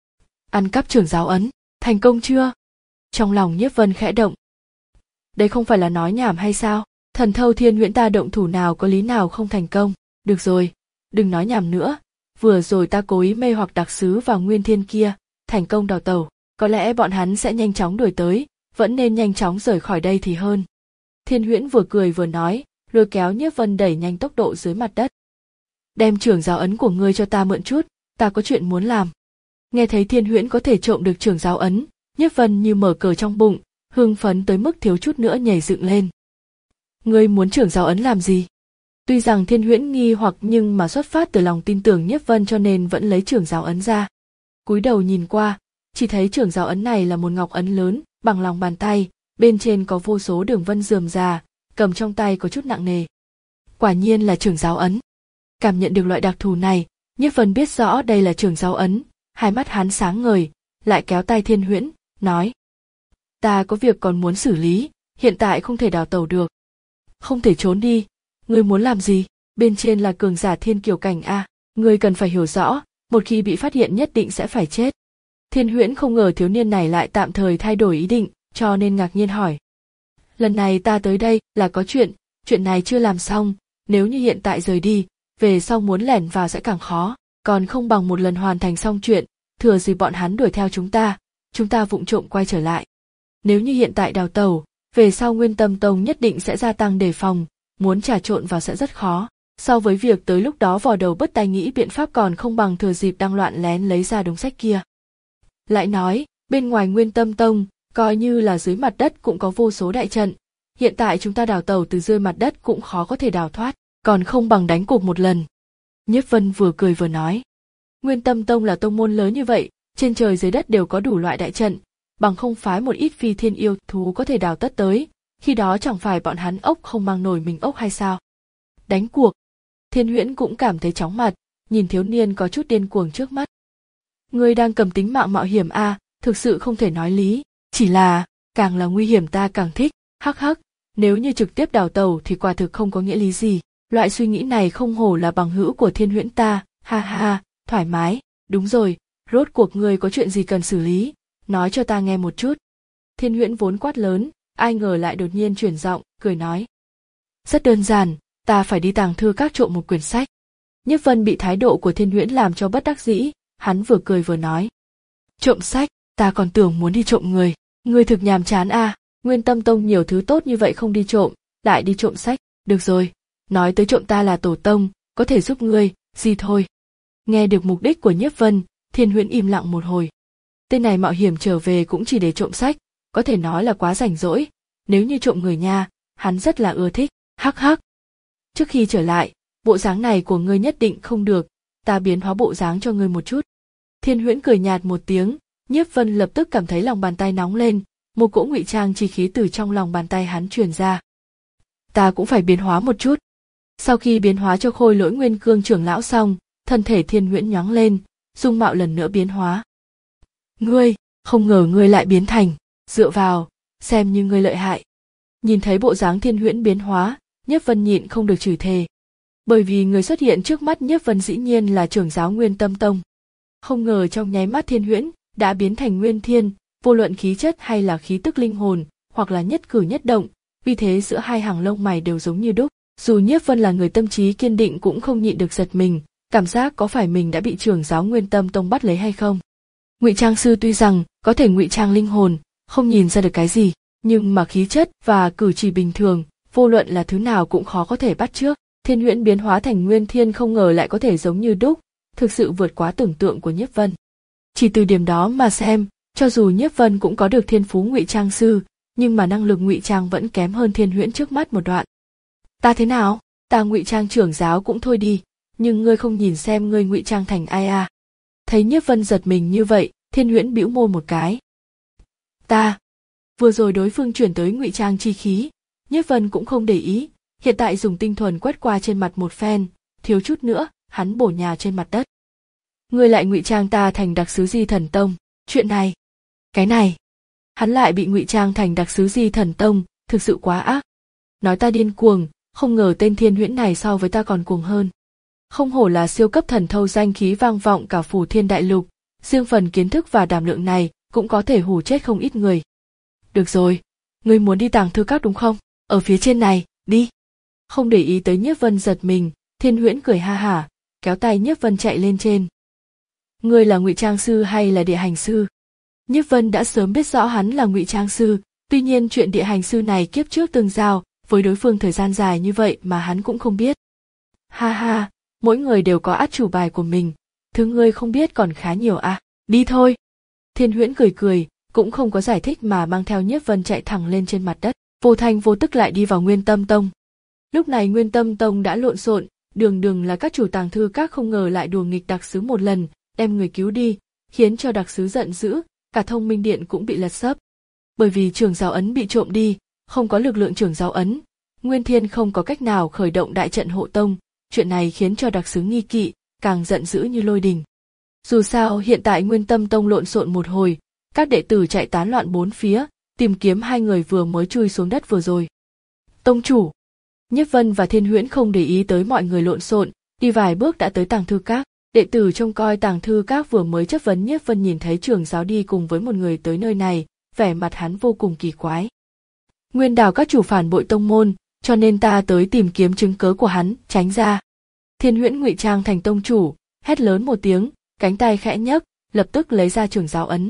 Ăn cắp trưởng giáo ấn, thành công chưa? Trong lòng Nhiếp Vân khẽ động. Đây không phải là nói nhảm hay sao? Thần Thâu Thiên Huyễn ta động thủ nào có lý nào không thành công? Được rồi, đừng nói nhảm nữa. Vừa rồi ta cố ý mê hoặc đặc sứ vào Nguyên Thiên kia, thành công đào tẩu. Có lẽ bọn hắn sẽ nhanh chóng đuổi tới, vẫn nên nhanh chóng rời khỏi đây thì hơn. Thiên Huyễn vừa cười vừa nói, lôi kéo Nhiếp Vân đẩy nhanh tốc độ dưới mặt đất. Đem trưởng giáo ấn của ngươi cho ta mượn chút, ta có chuyện muốn làm. Nghe thấy Thiên Huyễn có thể trộm được trưởng giáo ấn, Nhiếp Vân như mở cờ trong bụng, hưng phấn tới mức thiếu chút nữa nhảy dựng lên. Ngươi muốn trưởng giáo ấn làm gì? Tuy rằng Thiên Huyễn nghi hoặc nhưng mà xuất phát từ lòng tin tưởng Nhiếp Vân cho nên vẫn lấy trưởng giáo ấn ra. Cúi đầu nhìn qua, chỉ thấy trưởng giáo ấn này là một ngọc ấn lớn, bằng lòng bàn tay, bên trên có vô số đường vân rườm rà, cầm trong tay có chút nặng nề. Quả nhiên là trưởng giáo ấn. Cảm nhận được loại đặc thù này, Nhiếp Vân biết rõ đây là trưởng giáo ấn, hai mắt hắn sáng ngời, lại kéo tay Thiên Huyễn, nói. Ta có việc còn muốn xử lý, hiện tại không thể đào tẩu được. Không thể trốn đi, ngươi muốn làm gì? Bên trên là cường giả thiên kiều cảnh a, ngươi cần phải hiểu rõ, một khi bị phát hiện nhất định sẽ phải chết. Thiên Huyễn không ngờ thiếu niên này lại tạm thời thay đổi ý định, cho nên ngạc nhiên hỏi. Lần này ta tới đây là có chuyện, chuyện này chưa làm xong, nếu như hiện tại rời đi, về sau muốn lẻn vào sẽ càng khó, còn không bằng một lần hoàn thành xong chuyện, thừa dịp bọn hắn đuổi theo chúng ta, chúng ta vụng trộm quay trở lại. Nếu như hiện tại đào tẩu, về sau Nguyên Tâm Tông nhất định sẽ gia tăng đề phòng, muốn trà trộn vào sẽ rất khó. So với việc tới lúc đó vò đầu bứt tai nghĩ biện pháp còn không bằng thừa dịp đang loạn lén lấy ra đống sách kia. Lại nói, bên ngoài Nguyên Tâm Tông, coi như là dưới mặt đất cũng có vô số đại trận. Hiện tại chúng ta đào tẩu từ dưới mặt đất cũng khó có thể đào thoát, còn không bằng đánh cuộc một lần. Nhiếp Vân vừa cười vừa nói. Nguyên Tâm Tông là tông môn lớn như vậy, trên trời dưới đất đều có đủ loại đại trận, bằng không phái một ít phi thiên yêu thú có thể đào tất tới, khi đó chẳng phải bọn hắn ốc không mang nổi mình ốc hay sao? Đánh cuộc. Thiên Huyễn cũng cảm thấy chóng mặt, nhìn thiếu niên có chút điên cuồng trước mắt. Ngươi đang cầm tính mạng mạo hiểm a, à, thực sự không thể nói lý, chỉ là, càng là nguy hiểm ta càng thích, hắc hắc, nếu như trực tiếp đào tẩu thì quả thực không có nghĩa lý gì, loại suy nghĩ này không hổ là bằng hữu của Thiên Huyễn ta, ha ha, thoải mái, Đúng rồi, rốt cuộc ngươi có chuyện gì cần xử lý, nói cho ta nghe một chút. Thiên Huyễn vốn quát lớn, ai ngờ lại đột nhiên chuyển giọng, cười nói. Rất đơn giản, ta phải đi tàng thư các trộm một quyển sách. Nhiếp Vân bị thái độ của Thiên Huyễn làm cho bất đắc dĩ, hắn vừa cười vừa nói. Trộm sách, ta còn tưởng muốn đi trộm người, ngươi thực nhàm chán à, Nguyên Tâm Tông nhiều thứ tốt như vậy không đi trộm, lại đi trộm sách, được rồi, nói tới trộm ta là tổ tông, có thể giúp ngươi, gì thôi. Nghe được mục đích của Nhiếp Vân, Thiên Huyễn im lặng một hồi. Tên này mạo hiểm trở về cũng chỉ để trộm sách, có thể nói là quá rảnh rỗi, nếu như trộm người nha, hắn rất là ưa thích, hắc hắc. Trước khi trở lại, bộ dáng này của ngươi nhất định không được, ta biến hóa bộ dáng cho ngươi một chút. Thiên Huyễn cười nhạt một tiếng, Nhiếp Vân lập tức cảm thấy lòng bàn tay nóng lên, một cỗ ngụy trang chi khí từ trong lòng bàn tay hắn truyền ra. Ta cũng phải biến hóa một chút. Sau khi biến hóa cho Khôi Lỗi Nguyên Cương trưởng lão xong, thân thể Thiên Huyễn nhoáng lên, dung mạo lần nữa biến hóa. Ngươi, không ngờ ngươi lại biến thành, dựa vào, xem như ngươi lợi hại. Nhìn thấy bộ dáng Thiên Huyễn biến hóa, Nhiếp Vân nhịn không được chửi thề. Bởi vì người xuất hiện trước mắt Nhiếp Vân dĩ nhiên là trưởng giáo Nguyên Tâm Tông. Không ngờ trong nháy mắt Thiên Huyễn đã biến thành Nguyên Thiên, vô luận khí chất hay là khí tức linh hồn, hoặc là nhất cử nhất động, vì thế giữa hai hàng lông mày đều giống như đúc. Dù Nhiếp Vân là người tâm trí kiên định cũng không nhịn được giật mình, cảm giác có phải mình đã bị trưởng giáo Nguyên Tâm Tông bắt lấy hay không. Ngụy trang sư tuy rằng có thể ngụy trang linh hồn, không nhìn ra được cái gì, nhưng mà khí chất và cử chỉ bình thường, vô luận là thứ nào cũng khó có thể bắt chước. Thiên Huyễn biến hóa thành Nguyên Thiên không ngờ lại có thể giống như đúc, thực sự vượt quá tưởng tượng của Nhiếp Vân. Chỉ từ điểm đó mà xem, cho dù Nhiếp Vân cũng có được thiên phú ngụy trang sư, nhưng mà năng lực ngụy trang vẫn kém hơn Thiên Huyễn trước mắt một đoạn. Ta thế nào? Ta ngụy trang trưởng giáo cũng thôi đi, nhưng ngươi không nhìn xem ngươi ngụy trang thành ai à? Thấy Nhiếp Vân giật mình như vậy, Thiên Huyễn bĩu môi một cái. Ta. Vừa rồi đối phương chuyển tới ngụy trang chi khí, Nhiếp Vân cũng không để ý, hiện tại dùng tinh thuần quét qua trên mặt một phen, thiếu chút nữa, hắn bổ nhào trên mặt đất. Ngươi lại ngụy trang ta thành đặc sứ Di Thần Tông, chuyện này, cái này, hắn lại bị ngụy trang thành đặc sứ Di Thần Tông, thực sự quá ác. Nói ta điên cuồng, không ngờ tên Thiên Huyễn này so với ta còn cuồng hơn. Không hổ là siêu cấp thần thâu danh khí vang vọng cả Phù Thiên Đại Lục, riêng phần kiến thức và đảm lượng này cũng có thể hù chết không ít người. Được rồi, ngươi muốn đi tàng thư các đúng không? Ở phía trên này, đi. Không để ý tới Nhiếp Vân giật mình, Thiên Huyễn cười ha hả, kéo tay Nhiếp Vân chạy lên trên. Ngươi là ngụy trang sư hay là địa hành sư? Nhiếp Vân đã sớm biết rõ hắn là ngụy trang sư, tuy nhiên chuyện địa hành sư này kiếp trước tương giao với đối phương thời gian dài như vậy mà hắn cũng không biết. Ha ha, mỗi người đều có át chủ bài của mình, thứ ngươi không biết còn khá nhiều à, đi thôi. Thiên Huyễn cười cười, cũng không có giải thích mà mang theo Nhiếp Vân chạy thẳng lên trên mặt đất, vô thanh vô tức lại đi vào Nguyên Tâm Tông. Lúc này Nguyên Tâm Tông đã lộn xộn, đường đường là các chủ tàng thư các không ngờ lại đùa nghịch đặc sứ một lần, đem người cứu đi, khiến cho đặc sứ giận dữ, cả Thông Minh Điện cũng bị lật sấp. Bởi vì trưởng giáo ấn bị trộm đi, không có lực lượng trưởng giáo ấn, Nguyên Thiên không có cách nào khởi động đại trận hộ tông, chuyện này khiến cho đặc sứ nghi kỵ, càng giận dữ như lôi đình. Dù sao hiện tại Nguyên Tâm Tông lộn xộn một hồi, các đệ tử chạy tán loạn bốn phía, tìm kiếm hai người vừa mới chui xuống đất vừa rồi. Tông chủ. Nhiếp Vân và Thiên Huyễn không để ý tới mọi người lộn xộn, đi vài bước đã tới tàng thư các. Đệ tử trông coi tàng thư các vừa mới chất vấn Nhiếp Vân nhìn thấy trưởng giáo đi cùng với một người tới nơi này, vẻ mặt hắn vô cùng kỳ quái. Nguyên Đào các chủ phản bội tông môn, cho nên ta tới tìm kiếm chứng cớ của hắn, tránh ra. Thiên Huyễn ngụy trang thành tông chủ, hét lớn một tiếng, cánh tay khẽ nhấc, lập tức lấy ra trưởng giáo ấn.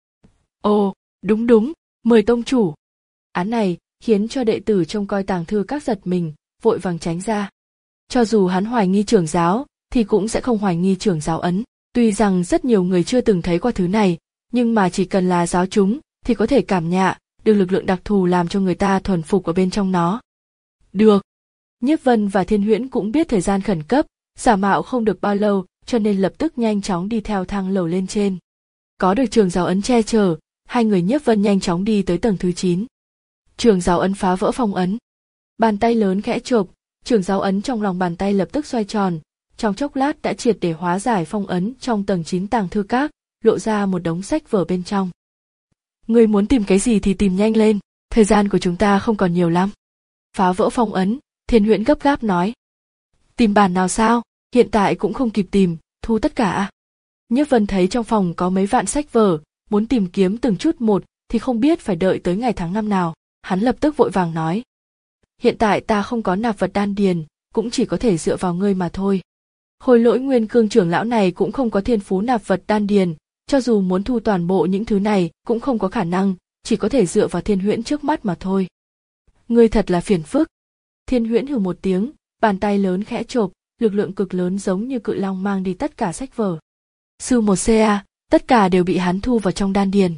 Ồ, đúng đúng, mời tông chủ. Án này khiến cho đệ tử trông coi tàng thư các giật mình, vội vàng tránh ra. Cho dù hắn hoài nghi trưởng giáo, thì cũng sẽ không hoài nghi trưởng giáo ấn. Tuy rằng rất nhiều người chưa từng thấy qua thứ này, nhưng mà chỉ cần là giáo chúng, thì có thể cảm nhận được lực lượng đặc thù làm cho người ta thuần phục ở bên trong nó. Được. Nhiếp Vân và Thiên Huyễn cũng biết thời gian khẩn cấp, giả mạo không được bao lâu, cho nên lập tức nhanh chóng đi theo thang lầu lên trên. Có được trường giáo ấn che chở, hai người Nhiếp Vân nhanh chóng đi tới tầng thứ chín. Trường giáo ấn phá vỡ phong ấn. Bàn tay lớn khẽ chộp, trường giáo ấn trong lòng bàn tay lập tức xoay tròn, trong chốc lát đã triệt để hóa giải phong ấn trong tầng chín tàng thư các, lộ ra một đống sách vở bên trong. Ngươi muốn tìm cái gì thì tìm nhanh lên, thời gian của chúng ta không còn nhiều lắm. Phá vỡ phong ấn, Thiên Huyễn gấp gáp nói. Tìm bản nào sao, hiện tại cũng không kịp tìm, thu tất cả à? Nhiếp Vân thấy trong phòng có mấy vạn sách vở, muốn tìm kiếm từng chút một thì không biết phải đợi tới ngày tháng năm nào. Hắn lập tức vội vàng nói. Hiện tại ta không có nạp vật đan điền, cũng chỉ có thể dựa vào ngươi mà thôi. Khôi Lỗi Nguyên Cương trưởng lão này cũng không có thiên phú nạp vật đan điền, cho dù muốn thu toàn bộ những thứ này cũng không có khả năng, chỉ có thể dựa vào Thiên Huyễn trước mắt mà thôi. Ngươi thật là phiền phức. Thiên Huyễn hừ một tiếng, bàn tay lớn khẽ chộp, lực lượng cực lớn giống như cự long mang đi tất cả sách vở. Sư một ca, tất cả đều bị hắn thu vào trong đan điền.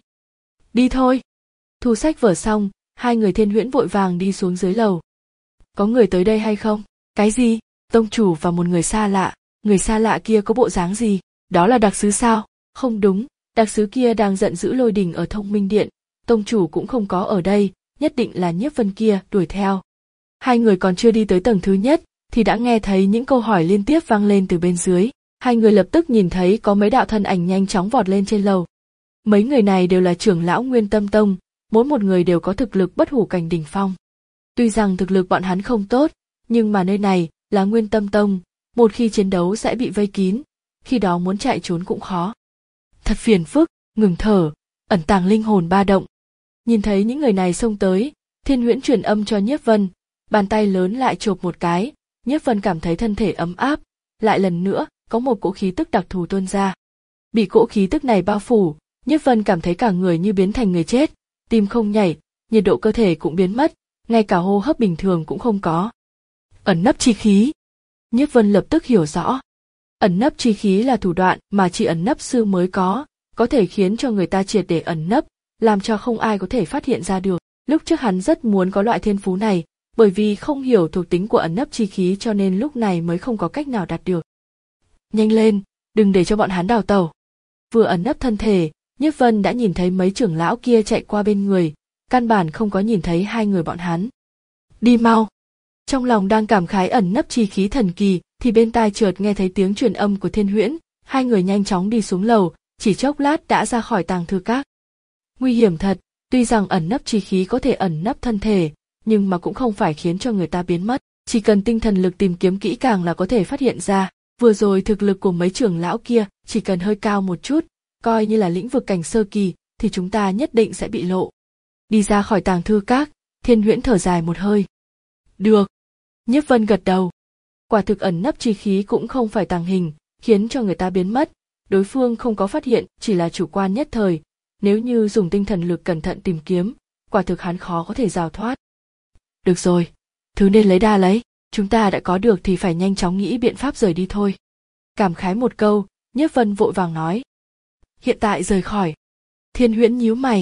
Đi thôi. Thu sách vở xong, hai người Thiên Huyễn vội vàng đi xuống dưới lầu. Có người tới đây hay không? Cái gì? Tông chủ và một người xa lạ. Người xa lạ kia có bộ dáng gì? Đó là đặc sứ sao? Không đúng, đặc sứ kia đang giận dữ lôi đình ở Thông Minh Điện. Tông chủ cũng không có ở đây, nhất định là Nhiếp Vân kia đuổi theo. Hai người còn chưa đi tới tầng thứ nhất thì đã nghe thấy những câu hỏi liên tiếp vang lên từ bên dưới. Hai người lập tức nhìn thấy có mấy đạo thân ảnh nhanh chóng vọt lên trên lầu. Mấy người này đều là trưởng lão Nguyên Tâm Tông, mỗi một người đều có thực lực bất hủ cảnh đỉnh phong. Tuy rằng thực lực bọn hắn không tốt, nhưng mà nơi này là Nguyên Tâm Tông, một khi chiến đấu sẽ bị vây kín, khi đó muốn chạy trốn cũng khó. Thật phiền phức, ngừng thở, ẩn tàng linh hồn ba động. Nhìn thấy những người này xông tới, Thiên Huyễn truyền âm cho Nhiếp Vân, bàn tay lớn lại chộp một cái, Nhiếp Vân cảm thấy thân thể ấm áp, lại lần nữa có một cỗ khí tức đặc thù tuôn ra. Bị cỗ khí tức này bao phủ, Nhiếp Vân cảm thấy cả người như biến thành người chết, tim không nhảy, nhiệt độ cơ thể cũng biến mất, ngay cả hô hấp bình thường cũng không có. Ẩn nấp chi khí. Nhiếp Vân lập tức hiểu rõ. Ẩn nấp chi khí là thủ đoạn mà chỉ ẩn nấp sư mới có, có thể khiến cho người ta triệt để ẩn nấp, làm cho không ai có thể phát hiện ra được. Lúc trước hắn rất muốn có loại thiên phú này, bởi vì không hiểu thuộc tính của ẩn nấp chi khí cho nên lúc này mới không có cách nào đạt được. Nhanh lên, đừng để cho bọn hắn đào tẩu. Vừa ẩn nấp thân thể, Nhiếp Vân đã nhìn thấy mấy trưởng lão kia chạy qua bên người, căn bản không có nhìn thấy hai người bọn hắn. Đi mau. Trong lòng đang cảm khái ẩn nấp chi khí thần kỳ, thì bên tai chợt nghe thấy tiếng truyền âm của Thiên Huyễn, hai người nhanh chóng đi xuống lầu, chỉ chốc lát đã ra khỏi tàng thư các. Nguy hiểm thật, tuy rằng ẩn nấp chi khí có thể ẩn nấp thân thể, nhưng mà cũng không phải khiến cho người ta biến mất, chỉ cần tinh thần lực tìm kiếm kỹ càng là có thể phát hiện ra. Vừa rồi thực lực của mấy trưởng lão kia chỉ cần hơi cao một chút, coi như là lĩnh vực cảnh sơ kỳ, thì chúng ta nhất định sẽ bị lộ. Đi ra khỏi tàng thư các, Thiên Huyễn thở dài một hơi. Được. Nhiếp Vân gật đầu. Quả thực ẩn nấp chi khí cũng không phải tàng hình, khiến cho người ta biến mất. Đối phương không có phát hiện, chỉ là chủ quan nhất thời. Nếu như dùng tinh thần lực cẩn thận tìm kiếm, quả thực hắn khó có thể rào thoát. Được rồi, thứ nên lấy đa lấy, chúng ta đã có được thì phải nhanh chóng nghĩ biện pháp rời đi thôi. Cảm khái một câu, Nhiếp Vân vội vàng nói. Hiện tại rời khỏi. Thiên Huyễn nhíu mày.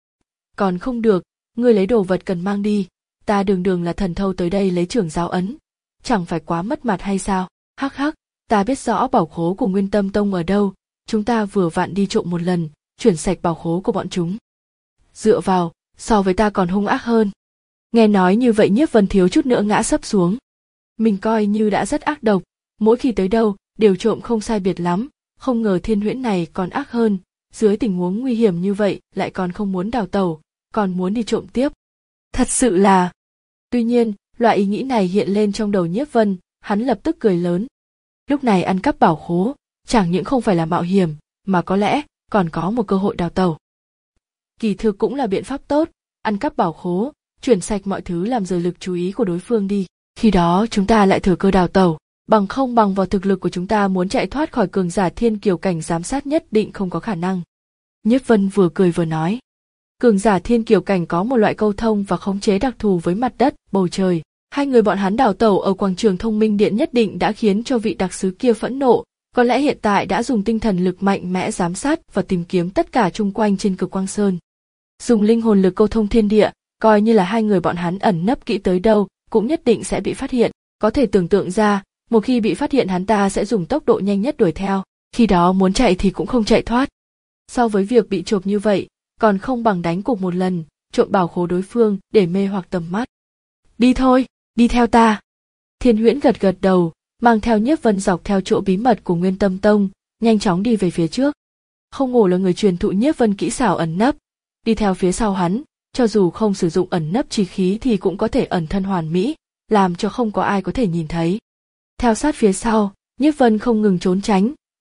Còn không được, ngươi lấy đồ vật cần mang đi, ta đường đường là thần thâu tới đây lấy trưởng giáo ấn, chẳng phải quá mất mặt hay sao? Hắc hắc, ta biết rõ bảo khố của Nguyên Tâm Tông ở đâu, chúng ta vừa vặn đi trộm một lần, chuyển sạch bảo khố của bọn chúng. Dựa vào, so với ta còn hung ác hơn. Nghe nói như vậy Nhiếp Vân thiếu chút nữa ngã sấp xuống. Mình coi như đã rất ác độc, mỗi khi tới đâu đều trộm không sai biệt lắm, không ngờ Thiên Huyễn này còn ác hơn, dưới tình huống nguy hiểm như vậy lại còn không muốn đào tẩu, còn muốn đi trộm tiếp. Thật sự là... Tuy nhiên, loại ý nghĩ này hiện lên trong đầu Nhiếp Vân, hắn lập tức cười lớn. Lúc này ăn cắp bảo khố, chẳng những không phải là mạo hiểm, mà có lẽ còn có một cơ hội đào tẩu. Kỳ thực cũng là biện pháp tốt, ăn cắp bảo khố, chuyển sạch mọi thứ làm rời lực chú ý của đối phương đi. Khi đó chúng ta lại thừa cơ đào tẩu, bằng không bằng vào thực lực của chúng ta muốn chạy thoát khỏi cường giả thiên kiều cảnh giám sát nhất định không có khả năng. Nhiếp Vân vừa cười vừa nói. Cường giả thiên kiều cảnh có một loại câu thông và khống chế đặc thù với mặt đất, bầu trời. Hai người bọn hắn đào tẩu ở quảng trường Thông Minh Điện nhất định đã khiến cho vị đặc sứ kia phẫn nộ, có lẽ hiện tại đã dùng tinh thần lực mạnh mẽ giám sát và tìm kiếm tất cả chung quanh trên Cực Quang Sơn. Dùng linh hồn lực câu thông thiên địa, coi như là hai người bọn hắn ẩn nấp kỹ tới đâu, cũng nhất định sẽ bị phát hiện. Có thể tưởng tượng ra, một khi bị phát hiện hắn ta sẽ dùng tốc độ nhanh nhất đuổi theo, khi đó muốn chạy thì cũng không chạy thoát. So với việc bị chộp như vậy, còn không bằng đánh cục một lần, trộm bảo khố đối phương để mê hoặc tầm mắt. Đi thôi, đi theo ta. Thiên Huyễn gật gật đầu, mang theo Nhiếp Vân dọc theo chỗ bí mật của Nguyên Tâm Tông, nhanh chóng đi về phía trước. Không ngổ là người truyền thụ Nhiếp Vân kỹ xảo ẩn nấp, đi theo phía sau hắn, cho dù không sử dụng ẩn nấp chi khí thì cũng có thể ẩn thân hoàn mỹ, làm cho không có ai có thể nhìn thấy. Theo sát phía sau, Nhiếp Vân không ngừng trốn tránh,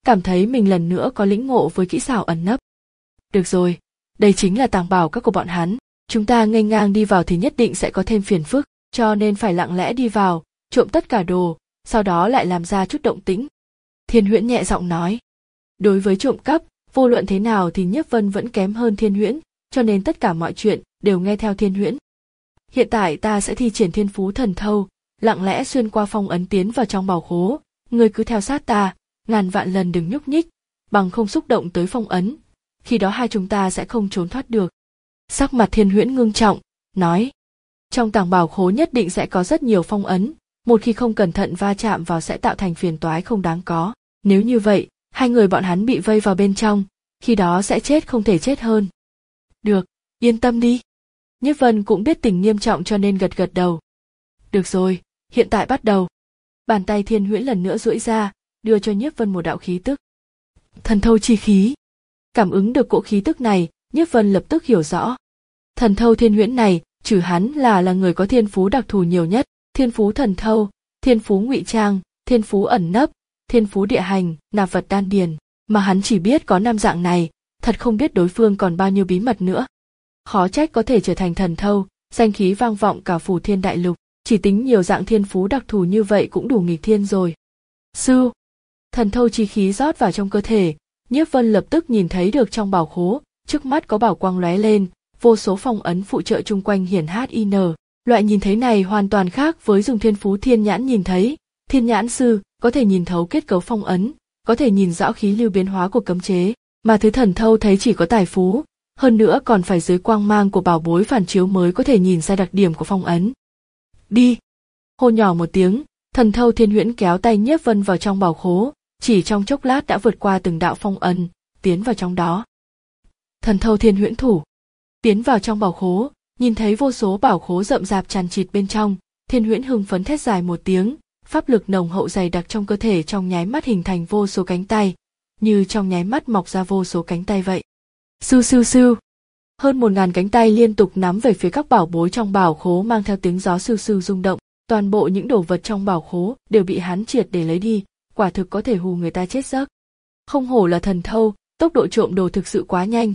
cảm thấy mình lần nữa có lĩnh ngộ với kỹ xảo ẩn nấp. Được rồi, đây chính là tàng bảo các của bọn hắn, chúng ta nghênh ngang đi vào thì nhất định sẽ có thêm phiền phức, cho nên phải lặng lẽ đi vào, trộm tất cả đồ, sau đó lại làm ra chút động tĩnh. Thiên Huyễn nhẹ giọng nói. Đối với trộm cắp, vô luận thế nào thì Nhiếp Vân vẫn kém hơn Thiên Huyễn, cho nên tất cả mọi chuyện đều nghe theo Thiên Huyễn. Hiện tại ta sẽ thi triển thiên phú thần thâu, lặng lẽ xuyên qua phong ấn tiến vào trong bảo khố, ngươi cứ theo sát ta, ngàn vạn lần đừng nhúc nhích, bằng không xúc động tới phong ấn, khi đó hai chúng ta sẽ không trốn thoát được. Sắc mặt Thiên Huyễn ngưng trọng, nói. Trong tàng bảo khố nhất định sẽ có rất nhiều phong ấn, một khi không cẩn thận va chạm vào sẽ tạo thành phiền toái không đáng có. Nếu như vậy, hai người bọn hắn bị vây vào bên trong, khi đó sẽ chết không thể chết hơn. Được, yên tâm đi. Nhiếp Vân cũng biết tình nghiêm trọng cho nên gật gật đầu. Được rồi, hiện tại bắt đầu. Bàn tay Thiên Huyễn lần nữa duỗi ra, đưa cho Nhiếp Vân một đạo khí tức. Thần thâu chi khí. Cảm ứng được cỗ khí tức này, Nhiếp Vân lập tức hiểu rõ. Thần thâu Thiên Huyễn này, trừ hắn là là người có thiên phú đặc thù nhiều nhất, thiên phú thần thâu, thiên phú ngụy trang, thiên phú ẩn nấp, thiên phú địa hành, nạp vật đan điền, mà hắn chỉ biết có năm dạng này, thật không biết đối phương còn bao nhiêu bí mật nữa. Khó trách có thể trở thành thần thâu, danh khí vang vọng cả Phù Thiên đại lục, chỉ tính nhiều dạng thiên phú đặc thù như vậy cũng đủ nghịch thiên rồi. Sư, thần thâu chi khí rót vào trong cơ thể, Nhiếp Vân lập tức nhìn thấy được trong bảo khố, trước mắt có bảo quang lóe lên, vô số phong ấn phụ trợ chung quanh hiển hin. Loại nhìn thấy này hoàn toàn khác với dùng thiên phú thiên nhãn nhìn thấy. Thiên nhãn sư có thể nhìn thấu kết cấu phong ấn, có thể nhìn rõ khí lưu biến hóa của cấm chế, mà thứ thần thâu thấy chỉ có tài phú, hơn nữa còn phải dưới quang mang của bảo bối phản chiếu mới có thể nhìn ra đặc điểm của phong ấn. Đi! Hô nhỏ một tiếng, thần thâu Thiên Huyễn kéo tay Nhiếp Vân vào trong bảo khố, chỉ trong chốc lát đã vượt qua từng đạo phong ấn, tiến vào trong đó. Thần thâu Thiên Huyễn thủ. Tiến vào trong bảo khố, nhìn thấy vô số bảo khố rậm rạp tràn trịt bên trong, Thiên Huyễn hưng phấn thét dài một tiếng, pháp lực nồng hậu dày đặc trong cơ thể trong nháy mắt hình thành vô số cánh tay, như trong nháy mắt mọc ra vô số cánh tay vậy. Sưu sưu sưu. Hơn một ngàn cánh tay liên tục nắm về phía các bảo bối trong bảo khố mang theo tiếng gió sưu sưu rung động, toàn bộ những đồ vật trong bảo khố đều bị hắn triệt để lấy đi, quả thực có thể hù người ta chết giấc. Không hổ là thần thâu, tốc độ trộm đồ thực sự quá nhanh.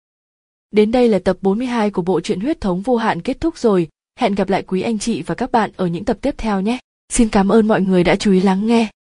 Đến đây là tập bốn mươi hai của bộ truyện Huyết thống vô hạn kết thúc rồi, hẹn gặp lại quý anh chị và các bạn ở những tập tiếp theo nhé. Xin cảm ơn mọi người đã chú ý lắng nghe.